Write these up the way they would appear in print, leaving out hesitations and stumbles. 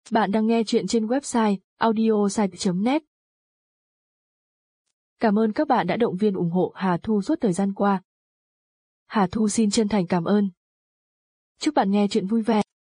Bạn đang nghe chuyện trên website audiosite.net. Cảm ơn các bạn đã động viên ủng hộ Hà Thu suốt thời gian qua. Hà Thu xin chân thành cảm ơn. Chúc bạn nghe chuyện vui vẻ.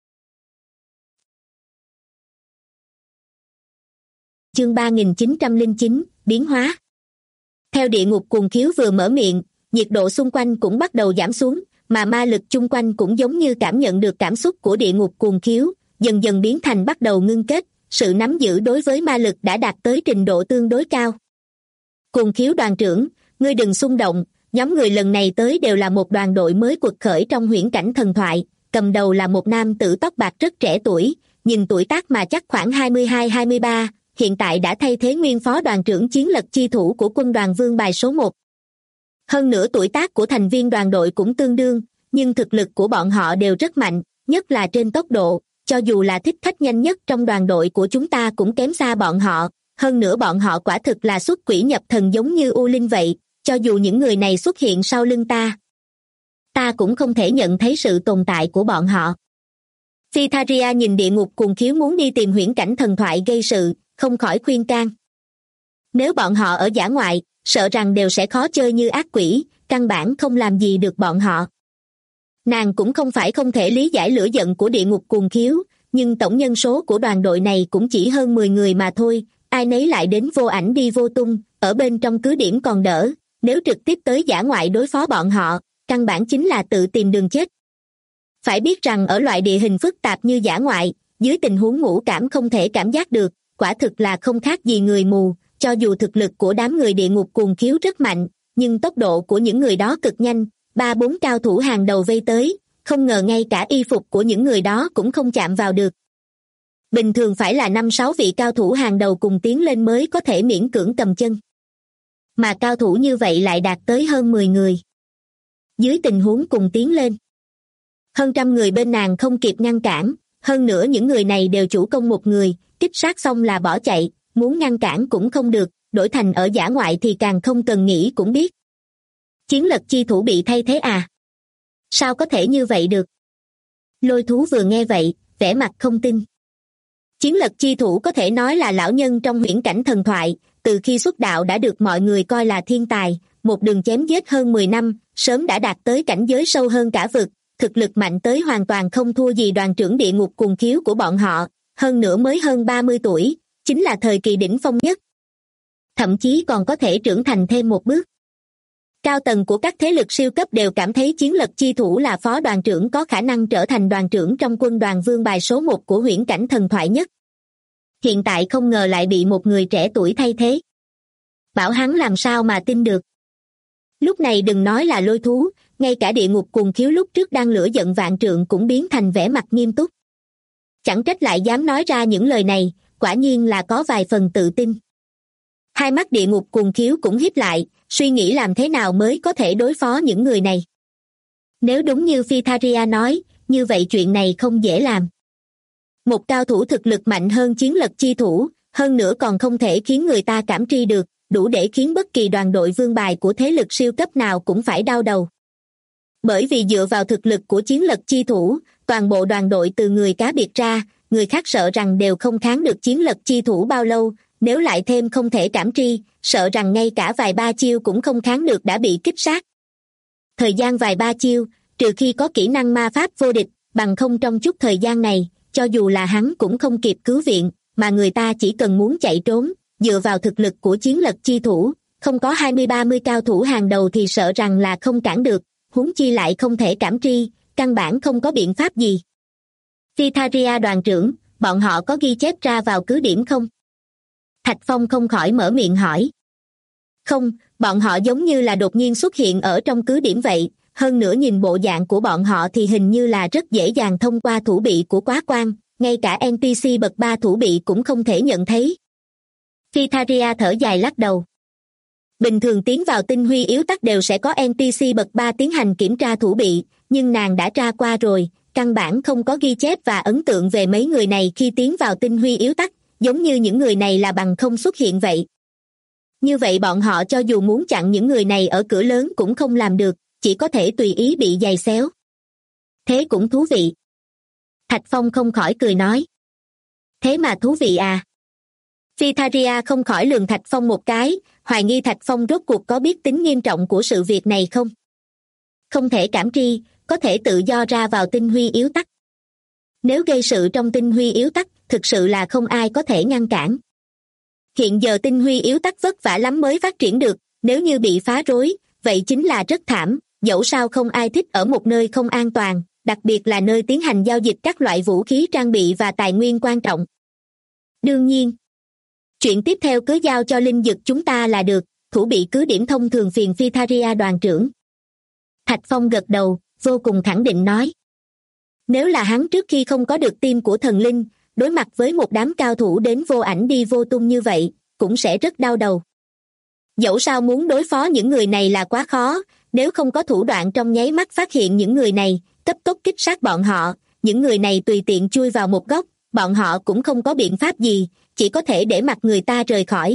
Chương 3909, biến hóa. Theo địa ngục cuồng khiếu vừa mở miệng, nhiệt độ xung quanh cũng bắt đầu giảm xuống, mà ma lực chung quanh cũng giống như cảm nhận được cảm xúc của địa ngục cuồng khiếu, dần dần biến thành bắt đầu ngưng kết, sự nắm giữ đối với ma lực đã đạt tới trình độ tương đối cao. Cuồng khiếu đoàn trưởng, ngươi đừng xung động, nhóm người lần này tới đều là một đoàn đội mới quật khởi trong huyễn cảnh thần thoại, cầm đầu là một nam tử tóc bạc rất trẻ tuổi, nhìn tuổi tác mà chắc khoảng 22-23, hiện tại đã thay thế nguyên phó đoàn trưởng chiến lật chi thủ của quân đoàn vương bài số 1. Hơn nữa tuổi tác của thành viên đoàn đội cũng tương đương, nhưng thực lực của bọn họ đều rất mạnh, nhất là trên tốc độ, cho dù là thích khách nhanh nhất trong đoàn đội của chúng ta cũng kém xa bọn họ, hơn nữa bọn họ quả thực là xuất quỷ nhập thần giống như U Linh vậy, cho dù những người này xuất hiện sau lưng ta cũng không thể nhận thấy sự tồn tại của bọn họ. Phytharia nhìn địa ngục cuồng khiếu muốn đi tìm huyễn cảnh thần thoại gây sự, không khỏi khuyên can. Nếu bọn họ ở dã ngoại, sợ rằng đều sẽ khó chơi như ác quỷ, căn bản không làm gì được bọn họ. Nàng cũng không phải không thể lý giải lửa giận của địa ngục cuồng khiếu, nhưng tổng nhân số của đoàn đội này cũng chỉ hơn 10 người mà thôi, ai nấy lại đến vô ảnh đi vô tung, ở bên trong cứ điểm còn đỡ, nếu trực tiếp tới dã ngoại đối phó bọn họ, căn bản chính là tự tìm đường chết. Phải biết rằng ở loại địa hình phức tạp như dã ngoại, dưới tình huống ngũ cảm không thể cảm giác được, quả thực là không khác gì người mù, cho dù thực lực của đám người địa ngục cuồng khiếu rất mạnh, nhưng tốc độ của những người đó cực nhanh, 3-4 cao thủ hàng đầu vây tới, không ngờ ngay cả y phục của những người đó cũng không chạm vào được. Bình thường phải là 5-6 vị cao thủ hàng đầu cùng tiến lên mới có thể miễn cưỡng cầm chân. Mà cao thủ như vậy lại đạt tới hơn 10 người. Dưới tình huống cùng tiến lên, hơn trăm người bên nàng không kịp ngăn cản, hơn nữa những người này đều chủ công một người, kích sát xong là bỏ chạy, muốn ngăn cản cũng không được, đổi thành ở dã ngoại thì càng không cần nghĩ cũng biết. Chiến lật chi thủ bị thay thế à? Sao có thể như vậy được? Lôi thú vừa nghe vậy, vẻ mặt không tin. Chiến lật chi thủ có thể nói là lão nhân trong huyễn cảnh thần thoại, từ khi xuất đạo đã được mọi người coi là thiên tài, một đường chém giết hơn 10 năm, sớm đã đạt tới cảnh giới sâu hơn cả vực, thực lực mạnh tới hoàn toàn không thua gì đoàn trưởng địa ngục cuồng khiếu của bọn họ, hơn nữa mới hơn 30 tuổi, chính là thời kỳ đỉnh phong nhất. Thậm chí còn có thể trưởng thành thêm một bước. Cao tầng của các thế lực siêu cấp đều cảm thấy chiến lật chi thủ là phó đoàn trưởng có khả năng trở thành đoàn trưởng trong quân đoàn vương bài số 1 của huyễn cảnh thần thoại nhất. Hiện tại không ngờ lại bị một người trẻ tuổi thay thế. Bảo hắn làm sao mà tin được. Lúc này đừng nói là lôi thú, ngay cả địa ngục cuồng khiếu lúc trước đang lửa giận vạn trượng cũng biến thành vẻ mặt nghiêm túc. Chẳng trách lại dám nói ra những lời này, quả nhiên là có vài phần tự tin. Hai mắt địa ngục cuồng khiếu cũng híp lại, suy nghĩ làm thế nào mới có thể đối phó những người này. Nếu đúng như Phytharia nói, như vậy chuyện này không dễ làm. Một cao thủ thực lực mạnh hơn chiến lật chi thủ, hơn nữa còn không thể khiến người ta cảm tri được, đủ để khiến bất kỳ đoàn đội vương bài của thế lực siêu cấp nào cũng phải đau đầu. Bởi vì dựa vào thực lực của chiến lật chi thủ, toàn bộ đoàn đội từ người cá biệt ra, người khác sợ rằng đều không kháng được chiến lật chi thủ bao lâu, nếu lại thêm không thể cảm tri, sợ rằng ngay cả vài ba chiêu cũng không kháng được đã bị kích sát. Thời gian vài ba chiêu, trừ khi có kỹ năng ma pháp vô địch, bằng không trong chút thời gian này, cho dù là hắn cũng không kịp cứu viện, mà người ta chỉ cần muốn chạy trốn, dựa vào thực lực của chiến lật chi thủ, không có 20-30 cao thủ hàng đầu thì sợ rằng là không cản được, huống chi lại không thể cảm tri, căn bản không có biện pháp gì. Phytharia đoàn trưởng, bọn họ có ghi chép ra vào cứ điểm không? Thạch Phong không khỏi mở miệng hỏi. Không, bọn họ giống như là đột nhiên xuất hiện ở trong cứ điểm vậy, hơn nữa nhìn bộ dạng của bọn họ thì hình như là rất dễ dàng thông qua thủ bị của quá quan, ngay cả NPC bậc 3 thủ bị cũng không thể nhận thấy. Phytharia thở dài lắc đầu. Bình thường tiến vào tinh huy yếu tắc đều sẽ có NPC bậc 3 tiến hành kiểm tra thủ bị, nhưng nàng đã tra qua rồi, căn bản không có ghi chép và ấn tượng về mấy người này khi tiến vào tinh huy yếu tắc, giống như những người này là bằng không xuất hiện vậy. Như vậy bọn họ cho dù muốn chặn những người này ở cửa lớn cũng không làm được, chỉ có thể tùy ý bị giày xéo. Thế cũng thú vị. Thạch Phong không khỏi cười nói. Thế mà thú vị à. Phytharia không khỏi lườm Thạch Phong một cái, hoài nghi Thạch Phong rốt cuộc có biết tính nghiêm trọng của sự việc này không. Không thể cảm tri, có thể tự do ra vào tinh huy yếu tắc. Nếu gây sự trong tinh huy yếu tắc, thực sự là không ai có thể ngăn cản. Hiện giờ tinh huy yếu tắc vất vả lắm mới phát triển được, nếu như bị phá rối, vậy chính là rất thảm, dẫu sao không ai thích ở một nơi không an toàn, đặc biệt là nơi tiến hành giao dịch các loại vũ khí trang bị và tài nguyên quan trọng. Đương nhiên, chuyện tiếp theo cứ giao cho linh dực chúng ta là được, thủ bị cứ điểm thông thường phiền Phytharia đoàn trưởng. Thạch Phong gật đầu, vô cùng khẳng định nói. Nếu là hắn trước khi không có được tim của thần linh, đối mặt với một đám cao thủ đến vô ảnh đi vô tung như vậy, cũng sẽ rất đau đầu. Dẫu sao muốn đối phó những người này là quá khó, nếu không có thủ đoạn trong nháy mắt phát hiện những người này, cấp tốc kích sát bọn họ, những người này tùy tiện chui vào một góc, bọn họ cũng không có biện pháp gì, chỉ có thể để mặc người ta rời khỏi.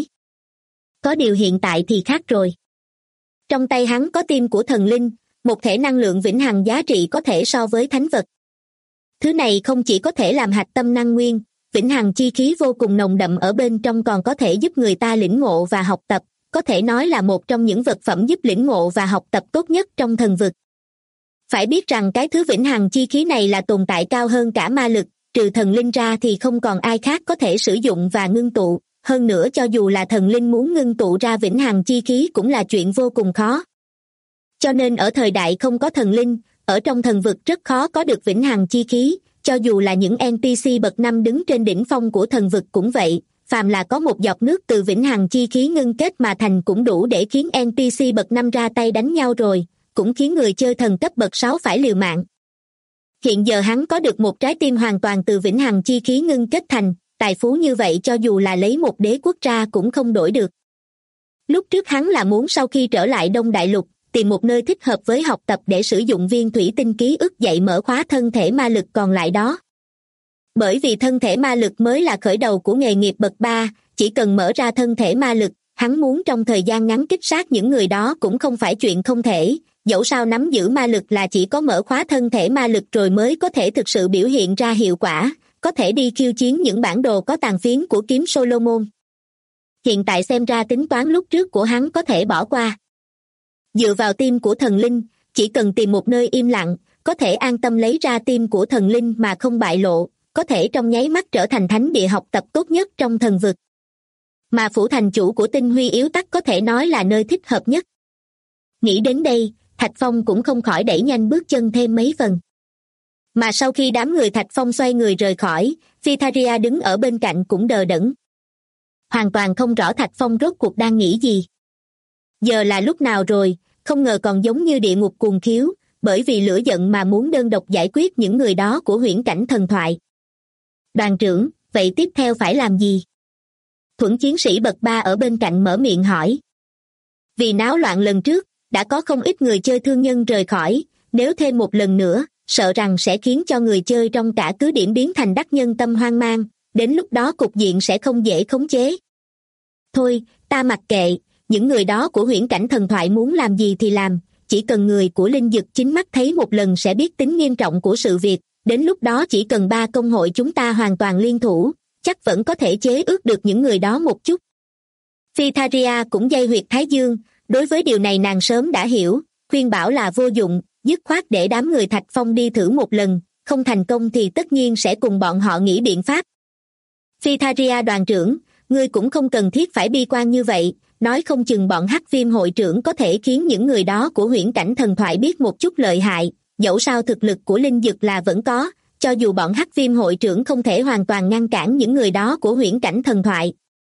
Có điều hiện tại thì khác rồi. Trong tay hắn có tim của thần linh, một thể năng lượng vĩnh hằng giá trị có thể so với thánh vật. Thứ này không chỉ có thể làm hạch tâm năng nguyên, vĩnh hằng chi khí vô cùng nồng đậm ở bên trong còn có thể giúp người ta lĩnh ngộ và học tập, có thể nói là một trong những vật phẩm giúp lĩnh ngộ và học tập tốt nhất trong thần vực. Phải biết rằng cái thứ vĩnh hằng chi khí này là tồn tại cao hơn cả ma lực, trừ thần linh ra thì không còn ai khác có thể sử dụng và ngưng tụ, hơn nữa cho dù là thần linh muốn ngưng tụ ra vĩnh hằng chi khí cũng là chuyện vô cùng khó. Cho nên ở thời đại không có thần linh, ở trong thần vực rất khó có được vĩnh hằng chi khí, cho dù là những NPC bậc 5 đứng trên đỉnh phong của thần vực cũng vậy, phàm là có một giọt nước từ vĩnh hằng chi khí ngưng kết mà thành cũng đủ để khiến NPC bậc 5 ra tay đánh nhau rồi, cũng khiến người chơi thần cấp bậc 6 phải liều mạng. Hiện giờ hắn có được một trái tim hoàn toàn từ vĩnh hằng chi khí ngưng kết thành, tài phú như vậy cho dù là lấy một đế quốc ra cũng không đổi được. Lúc trước hắn là muốn sau khi trở lại Đông Đại Lục, tìm một nơi thích hợp với học tập để sử dụng viên thủy tinh ký ức dạy mở khóa thân thể ma lực còn lại đó. Bởi vì thân thể ma lực mới là khởi đầu của nghề nghiệp bậc 3, chỉ cần mở ra thân thể ma lực, hắn muốn trong thời gian ngắn kích sát những người đó cũng không phải chuyện không thể, dẫu sao nắm giữ ma lực là chỉ có mở khóa thân thể ma lực rồi mới có thể thực sự biểu hiện ra hiệu quả, có thể đi khiêu chiến những bản đồ có tàn phiến của kiếm Solomon. Hiện tại xem ra tính toán lúc trước của hắn có thể bỏ qua. Dựa vào tim của thần linh, chỉ cần tìm một nơi im lặng, có thể an tâm lấy ra tim của thần linh mà không bại lộ, có thể trong nháy mắt trở thành thánh địa học tập tốt nhất trong thần vực. Mà phủ thành chủ của tinh huy yếu tắc có thể nói là nơi thích hợp nhất. Nghĩ đến đây, Thạch Phong cũng không khỏi đẩy nhanh bước chân thêm mấy phần. Mà sau khi đám người Thạch Phong xoay người rời khỏi, Phytharia đứng ở bên cạnh cũng đờ đẫn. Hoàn toàn không rõ Thạch Phong rốt cuộc đang nghĩ gì. Giờ là lúc nào rồi, không ngờ còn giống như địa ngục cuồng khiếu, bởi vì lửa giận mà muốn đơn độc giải quyết những người đó của huyễn cảnh thần thoại. Đoàn trưởng, vậy tiếp theo phải làm gì? Thuẫn chiến sĩ bậc 3 ở bên cạnh mở miệng hỏi. Vì náo loạn lần trước, đã có không ít người chơi thương nhân rời khỏi, nếu thêm một lần nữa, sợ rằng sẽ khiến cho người chơi trong cả cứ điểm biến thành đắc nhân tâm hoang mang, đến lúc đó cục diện sẽ không dễ khống chế. Thôi, ta mặc kệ, những người đó của huyễn cảnh thần thoại muốn làm gì thì làm, chỉ cần người của linh dực chính mắt thấy một lần sẽ biết tính nghiêm trọng của sự việc, đến lúc đó chỉ cần 3 công hội chúng ta hoàn toàn liên thủ, chắc vẫn có thể chế ước được những người đó một chút. Phytharia cũng dây huyệt Thái Dương, đối với điều này nàng sớm đã hiểu, khuyên bảo là vô dụng, dứt khoát để đám người Thạch Phong đi thử một lần, không thành công thì tất nhiên sẽ cùng bọn họ nghĩ biện pháp. Phytharia đoàn trưởng, ngươi cũng không cần thiết phải bi quan như vậy, nói không chừng bọn Hắc Viêm hội trưởng có thể khiến những người đó của huyễn cảnh thần thoại biết một chút lợi hại, dẫu sao thực lực của linh dực là vẫn có, cho dù bọn Hắc Viêm hội trưởng không thể hoàn toàn ngăn cản những người đó của huyễn cảnh thần thoại,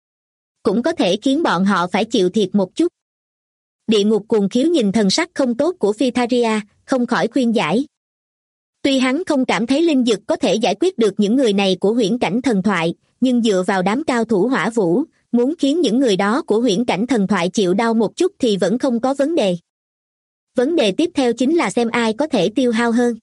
cũng có thể khiến bọn họ phải chịu thiệt một chút. Địa ngục cuồng khiếu nhìn thần sắc không tốt của Phytharia, không khỏi khuyên giải. Tuy hắn không cảm thấy linh dực có thể giải quyết được những người này của huyễn cảnh thần thoại, nhưng dựa vào đám cao thủ hỏa vũ, muốn khiến những người đó của huyễn cảnh thần thoại chịu đau một chút thì vẫn không có vấn đề. Vấn đề tiếp theo chính là xem ai có thể tiêu hao hơn.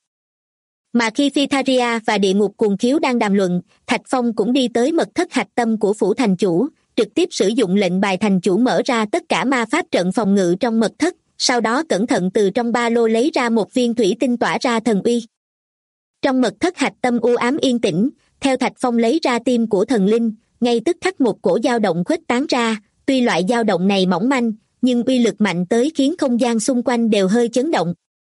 Mà khi Phytharia và địa ngục cuồng khiếu đang đàm luận, Thạch Phong cũng đi tới mật thất hạch tâm của phủ thành chủ, trực tiếp sử dụng lệnh bài thành chủ mở ra tất cả ma pháp trận phòng ngự trong mật thất, sau đó cẩn thận từ trong ba lô lấy ra một viên thủy tinh tỏa ra thần uy. Trong mật thất hạch tâm u ám yên tĩnh, Theo Thạch Phong lấy ra tim của thần linh, ngay tức khắc một cổ dao động khuếch tán ra, tuy loại dao động này mỏng manh, nhưng uy lực mạnh tới khiến không gian xung quanh đều hơi chấn động.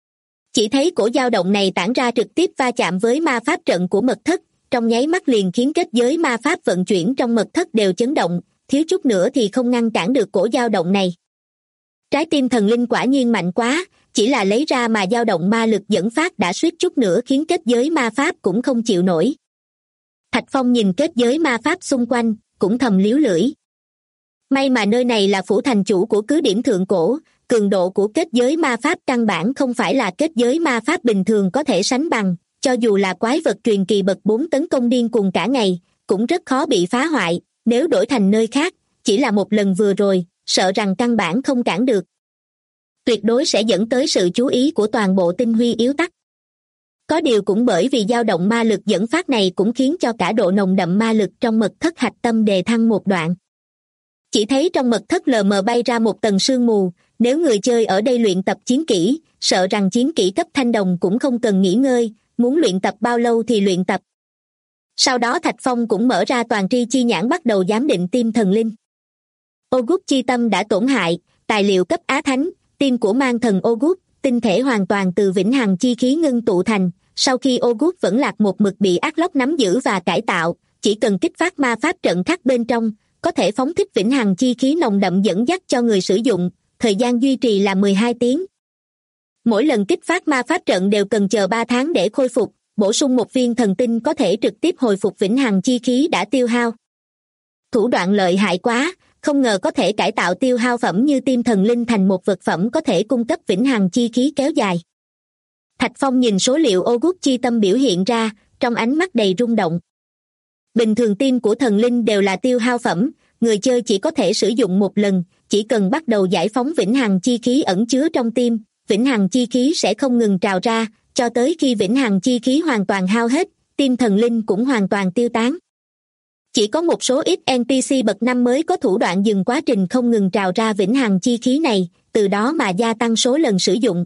Chỉ thấy cổ dao động này tản ra trực tiếp va chạm với ma pháp trận của mật thất, trong nháy mắt liền khiến kết giới ma pháp vận chuyển trong mật thất đều chấn động, thiếu chút nữa thì không ngăn cản được cổ dao động này. Trái tim thần linh quả nhiên mạnh quá, chỉ là lấy ra mà dao động ma lực dẫn phát đã suýt chút nữa khiến kết giới ma pháp cũng không chịu nổi. Thạch Phong nhìn kết giới ma pháp xung quanh, cũng thầm liếu lưỡi. May mà nơi này là phủ thành chủ của cứ điểm thượng cổ, cường độ của kết giới ma pháp căn bản không phải là kết giới ma pháp bình thường có thể sánh bằng, cho dù là quái vật truyền kỳ bậc 4 tấn công điên cuồng cả ngày, cũng rất khó bị phá hoại, nếu đổi thành nơi khác, chỉ là một lần vừa rồi, sợ rằng căn bản không cản được. Tuyệt đối sẽ dẫn tới sự chú ý của toàn bộ tinh huy yếu tắc. Có điều cũng bởi vì dao động ma lực dẫn phát này cũng khiến cho cả độ nồng đậm ma lực trong mật thất hạch tâm đề thăng một đoạn. Chỉ thấy trong mật thất lờ mờ bay ra một tầng sương mù, nếu người chơi ở đây luyện tập chiến kỹ, sợ rằng chiến kỹ cấp thanh đồng cũng không cần nghỉ ngơi, muốn luyện tập bao lâu thì luyện tập. Sau đó Thạch Phong cũng mở ra toàn tri chi nhãn bắt đầu giám định tim thần linh. Ogut chi tâm đã tổn hại, tài liệu cấp Á Thánh, tim của mang thần Ogut, tinh thể hoàn toàn từ vĩnh hằng chi khí ngưng tụ thành, sau khi Ogut vẫn lạc một mực bị ác lóc nắm giữ và cải tạo, chỉ cần kích phát ma pháp trận khắc bên trong, có thể phóng thích vĩnh hằng chi khí nồng đậm dẫn dắt cho người sử dụng, thời gian duy trì là 12 tiếng. Mỗi lần kích phát ma pháp trận đều cần chờ 3 tháng để khôi phục, bổ sung một viên thần tinh có thể trực tiếp hồi phục vĩnh hằng chi khí đã tiêu hao. Thủ đoạn lợi hại quá, không ngờ có thể cải tạo tiêu hao phẩm như tim thần linh thành một vật phẩm có thể cung cấp vĩnh hằng chi khí kéo dài. Thạch Phong nhìn số liệu Ogut chi tâm biểu hiện ra, trong ánh mắt đầy rung động. Bình thường tim của thần linh đều là tiêu hao phẩm, người chơi chỉ có thể sử dụng một lần, chỉ cần bắt đầu giải phóng vĩnh hằng chi khí ẩn chứa trong tim, vĩnh hằng chi khí sẽ không ngừng trào ra, cho tới khi vĩnh hằng chi khí hoàn toàn hao hết, tim thần linh cũng hoàn toàn tiêu tán. Chỉ có một số ít NPC bậc 5 mới có thủ đoạn dừng quá trình không ngừng trào ra vĩnh hằng chi khí này, từ đó mà gia tăng số lần sử dụng.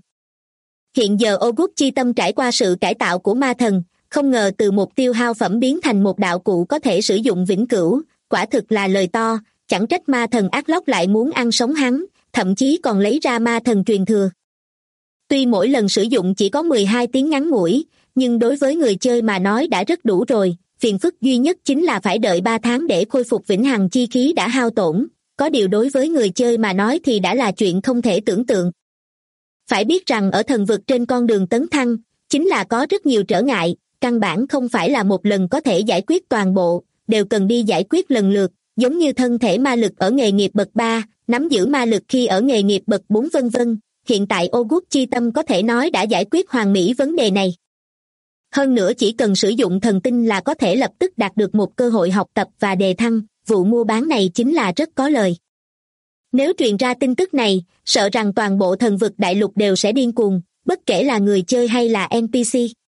Hiện giờ Ogut chi tâm trải qua sự cải tạo của ma thần, không ngờ từ một tiêu hao phẩm biến thành một đạo cụ có thể sử dụng vĩnh cửu, quả thực là lời to, chẳng trách ma thần ác lóc lại muốn ăn sống hắn, thậm chí còn lấy ra ma thần truyền thừa. Tuy mỗi lần sử dụng chỉ có 12 tiếng ngắn ngủi, nhưng đối với người chơi mà nói đã rất đủ rồi, phiền phức duy nhất chính là phải đợi 3 tháng để khôi phục vĩnh hằng chi khí đã hao tổn, có điều đối với người chơi mà nói thì đã là chuyện không thể tưởng tượng. Phải biết rằng ở thần vực trên con đường tấn thăng, chính là có rất nhiều trở ngại, căn bản không phải là một lần có thể giải quyết toàn bộ, đều cần đi giải quyết lần lượt, giống như thân thể ma lực ở nghề nghiệp bậc 3, nắm giữ ma lực khi ở nghề nghiệp bậc 4 vân vân. Hiện tại Ogut chi tâm có thể nói đã giải quyết hoàn mỹ vấn đề này. Hơn nữa chỉ cần sử dụng thần tinh là có thể lập tức đạt được một cơ hội học tập và đề thăng, vụ mua bán này chính là rất có lời. Nếu truyền ra tin tức này, sợ rằng toàn bộ thần vực đại lục đều sẽ điên cuồng, bất kể là người chơi hay là NPC.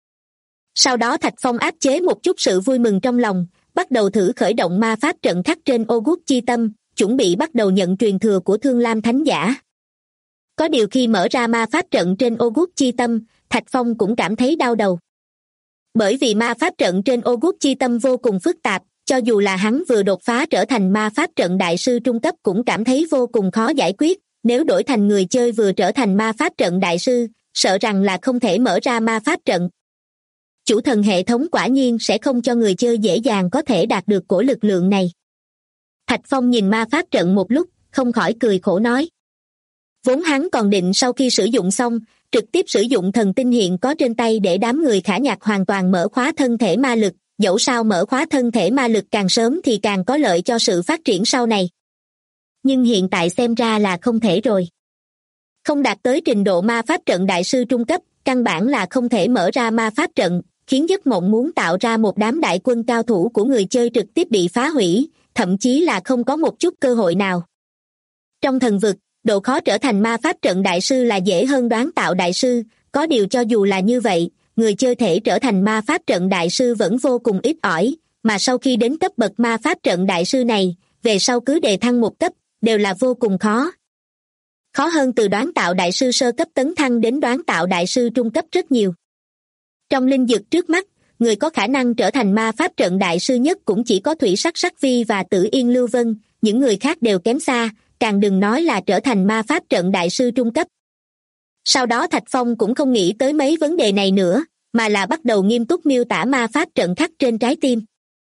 Sau đó Thạch Phong áp chế một chút sự vui mừng trong lòng, bắt đầu thử khởi động ma pháp trận khắc trên Ogut chi tâm, chuẩn bị bắt đầu nhận truyền thừa của Thương Lam Thánh Giả. Có điều khi mở ra ma pháp trận trên Ogut chi tâm, Thạch Phong cũng cảm thấy đau đầu. Bởi vì ma pháp trận trên Ogut chi tâm vô cùng phức tạp, cho dù là hắn vừa đột phá trở thành ma pháp trận đại sư trung cấp cũng cảm thấy vô cùng khó giải quyết, nếu đổi thành người chơi vừa trở thành ma pháp trận đại sư, sợ rằng là không thể mở ra ma pháp trận. Chủ thần hệ thống quả nhiên sẽ không cho người chơi dễ dàng có thể đạt được cổ lực lượng này. Thạch Phong nhìn ma pháp trận một lúc, không khỏi cười khổ nói. Vốn hắn còn định sau khi sử dụng xong, trực tiếp sử dụng thần tinh hiện có trên tay để đám người khả nhạc hoàn toàn mở khóa thân thể ma lực, dẫu sao mở khóa thân thể ma lực càng sớm thì càng có lợi cho sự phát triển sau này. Nhưng hiện tại xem ra là không thể rồi. Không đạt tới trình độ ma pháp trận đại sư trung cấp, căn bản là không thể mở ra ma pháp trận, khiến giấc mộng muốn tạo ra một đám đại quân cao thủ của người chơi trực tiếp bị phá hủy, thậm chí là không có một chút cơ hội nào. Trong thần vực, độ khó trở thành ma pháp trận đại sư là dễ hơn đoán tạo đại sư, có điều cho dù là như vậy, người chơi thể trở thành ma pháp trận đại sư vẫn vô cùng ít ỏi, mà sau khi đến cấp bậc ma pháp trận đại sư này, về sau cứ đề thăng một cấp, đều là vô cùng khó. Khó hơn từ đoán tạo đại sư sơ cấp tấn thăng đến đoán tạo đại sư trung cấp rất nhiều. Trong linh dược trước mắt, người có khả năng trở thành ma pháp trận đại sư nhất cũng chỉ có Thủy Sắc Sắc Vi và Tử Yên Lưu Vân, những người khác đều kém xa, càng đừng nói là trở thành ma pháp trận đại sư trung cấp. Sau đó Thạch Phong cũng không nghĩ tới mấy vấn đề này nữa, mà là bắt đầu nghiêm túc miêu tả ma pháp trận khắc trên trái tim.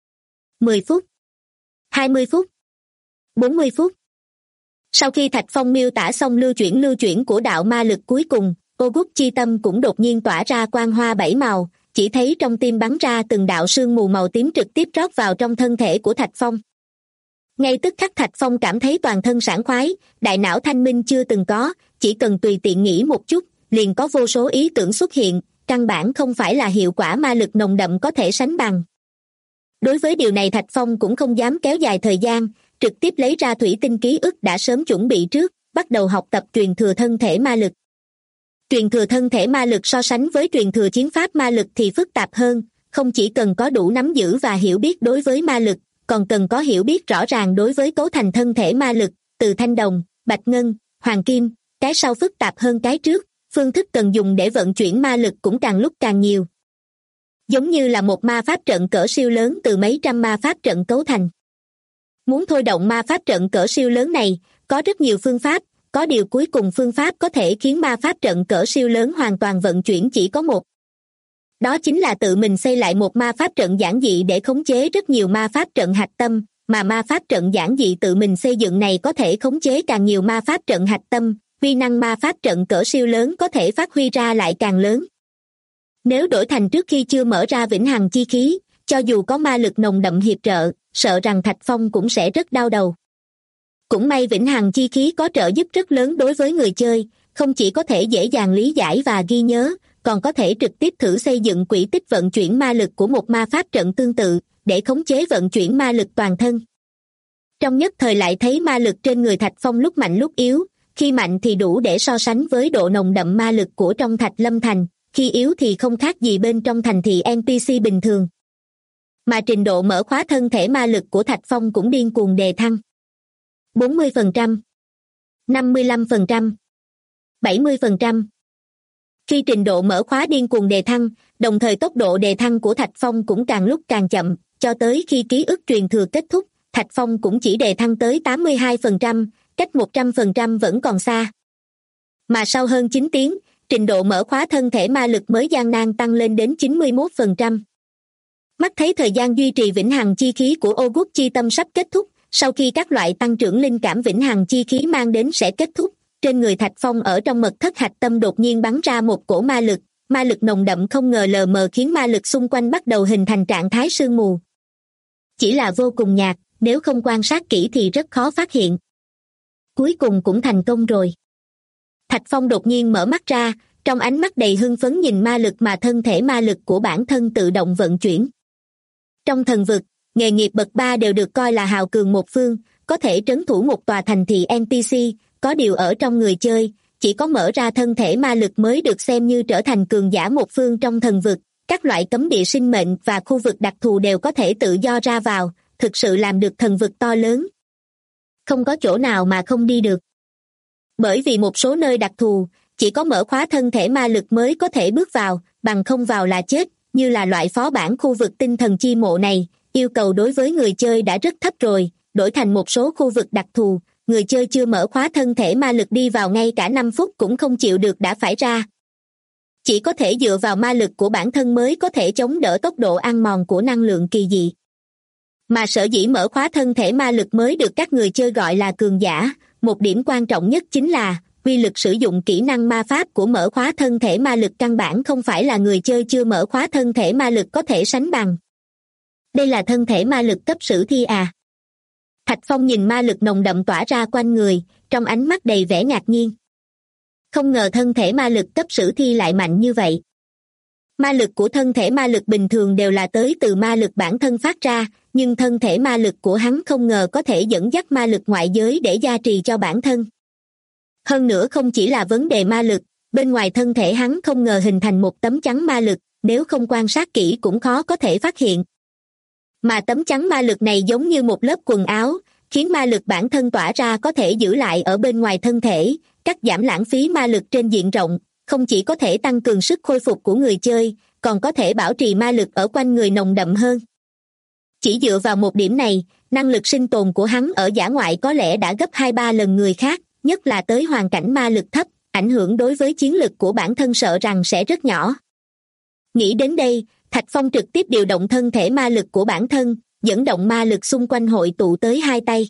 10 phút, 20 phút, 40 phút. Sau khi Thạch Phong miêu tả xong lưu chuyển của đạo ma lực cuối cùng, Ô Gút chi tâm cũng đột nhiên tỏa ra quang hoa 7 màu, chỉ thấy trong tim bắn ra từng đạo sương mù màu tím trực tiếp rót vào trong thân thể của Thạch Phong. Ngay tức khắc Thạch Phong cảm thấy toàn thân sảng khoái, đại não thanh minh chưa từng có, chỉ cần tùy tiện nghĩ một chút, liền có vô số ý tưởng xuất hiện, căn bản không phải là hiệu quả ma lực nồng đậm có thể sánh bằng. Đối với điều này Thạch Phong cũng không dám kéo dài thời gian, trực tiếp lấy ra thủy tinh ký ức đã sớm chuẩn bị trước, bắt đầu học tập truyền thừa thân thể ma lực. Truyền thừa thân thể ma lực so sánh với truyền thừa chiến pháp ma lực thì phức tạp hơn, không chỉ cần có đủ nắm giữ và hiểu biết đối với ma lực, còn cần có hiểu biết rõ ràng đối với cấu thành thân thể ma lực, từ thanh đồng, bạch ngân, hoàng kim, cái sau phức tạp hơn cái trước, phương thức cần dùng để vận chuyển ma lực cũng càng lúc càng nhiều. Giống như là một ma pháp trận cỡ siêu lớn từ mấy trăm ma pháp trận cấu thành. Muốn thôi động ma pháp trận cỡ siêu lớn này, có rất nhiều phương pháp, có điều cuối cùng phương pháp có thể khiến ma pháp trận cỡ siêu lớn hoàn toàn vận chuyển chỉ có một. Đó chính là tự mình xây lại một ma pháp trận giản dị để khống chế rất nhiều ma pháp trận hạch tâm, mà ma pháp trận giản dị tự mình xây dựng này có thể khống chế càng nhiều ma pháp trận hạch tâm, uy năng ma pháp trận cỡ siêu lớn có thể phát huy ra lại càng lớn. Nếu đổi thành trước khi chưa mở ra vĩnh hằng chi khí, cho dù có ma lực nồng đậm hiệp trợ, sợ rằng Thạch Phong cũng sẽ rất đau đầu. Cũng may vĩnh hằng chi khí có trợ giúp rất lớn đối với người chơi, không chỉ có thể dễ dàng lý giải và ghi nhớ, còn có thể trực tiếp thử xây dựng quỹ tích vận chuyển ma lực của một ma pháp trận tương tự, để khống chế vận chuyển ma lực toàn thân. Trong nhất thời lại thấy ma lực trên người Thạch Phong lúc mạnh lúc yếu, khi mạnh thì đủ để so sánh với độ nồng đậm ma lực của trong Thạch Lâm Thành, khi yếu thì không khác gì bên trong thành thị NPC bình thường. Mà trình độ mở khóa thân thể ma lực của Thạch Phong cũng điên cuồng đề thăng. 40%, 55%, 70%. Khi trình độ mở khóa điên cuồng đề thăng, đồng thời tốc độ đề thăng của Thạch Phong cũng càng lúc càng chậm, cho tới khi ký ức truyền thừa kết thúc, Thạch Phong cũng chỉ đề thăng tới 82%, cách 100% vẫn còn xa. Mà sau hơn 9 tiếng, trình độ mở khóa thân thể ma lực mới gian nan tăng lên đến 91%. Mắt thấy thời gian duy trì vĩnh hằng chi khí của Ô Gút chi tâm sắp kết thúc, sau khi các loại tăng trưởng linh cảm vĩnh hằng chi khí mang đến sẽ kết thúc, trên người Thạch Phong ở trong mật thất hạch tâm đột nhiên bắn ra một cổ ma lực nồng đậm không ngờ lờ mờ khiến ma lực xung quanh bắt đầu hình thành trạng thái sương mù. Chỉ là vô cùng nhạt, nếu không quan sát kỹ thì rất khó phát hiện. Cuối cùng cũng thành công rồi. Thạch Phong đột nhiên mở mắt ra, trong ánh mắt đầy hưng phấn nhìn ma lực mà thân thể ma lực của bản thân tự động vận chuyển. Trong thần vực, nghề nghiệp bậc 3 đều được coi là hào cường một phương, có thể trấn thủ một tòa thành thị NPC, có điều ở trong người chơi, chỉ có mở ra thân thể ma lực mới được xem như trở thành cường giả một phương trong thần vực, các loại cấm địa sinh mệnh và khu vực đặc thù đều có thể tự do ra vào, thực sự làm được thần vực to lớn. Không có chỗ nào mà không đi được. Bởi vì một số nơi đặc thù, chỉ có mở khóa thân thể ma lực mới có thể bước vào, bằng không vào là chết, như là loại phó bản khu vực tinh thần chi mộ này, yêu cầu đối với người chơi đã rất thấp rồi, đổi thành một số khu vực đặc thù, người chơi chưa mở khóa thân thể ma lực đi vào ngay cả 5 phút cũng không chịu được đã phải ra. Chỉ có thể dựa vào ma lực của bản thân mới có thể chống đỡ tốc độ ăn mòn của năng lượng kỳ dị. Mà sở dĩ mở khóa thân thể ma lực mới được các người chơi gọi là cường giả, một điểm quan trọng nhất chính là uy lực sử dụng kỹ năng ma pháp của mở khóa thân thể ma lực căn bản không phải là người chơi chưa mở khóa thân thể ma lực có thể sánh bằng. Đây là thân thể ma lực cấp sử thi à? Thạch Phong nhìn ma lực nồng đậm tỏa ra quanh người, trong ánh mắt đầy vẻ ngạc nhiên. Không ngờ thân thể ma lực cấp sử thi lại mạnh như vậy. Ma lực của thân thể ma lực bình thường đều là tới từ ma lực bản thân phát ra, nhưng thân thể ma lực của hắn không ngờ có thể dẫn dắt ma lực ngoại giới để gia trì cho bản thân. Hơn nữa không chỉ là vấn đề ma lực, bên ngoài thân thể hắn không ngờ hình thành một tấm chắn ma lực, nếu không quan sát kỹ cũng khó có thể phát hiện. Mà tấm chắn ma lực này giống như một lớp quần áo, khiến ma lực bản thân tỏa ra có thể giữ lại ở bên ngoài thân thể, cắt giảm lãng phí ma lực trên diện rộng, không chỉ có thể tăng cường sức khôi phục của người chơi, còn có thể bảo trì ma lực ở quanh người nồng đậm hơn. Chỉ dựa vào một điểm này, năng lực sinh tồn của hắn ở dã ngoại có lẽ đã gấp 2-3 lần người khác, nhất là tới hoàn cảnh ma lực thấp, ảnh hưởng đối với chiến lực của bản thân sợ rằng sẽ rất nhỏ. Nghĩ đến đây, Thạch Phong trực tiếp điều động thân thể ma lực của bản thân, dẫn động ma lực xung quanh hội tụ tới hai tay.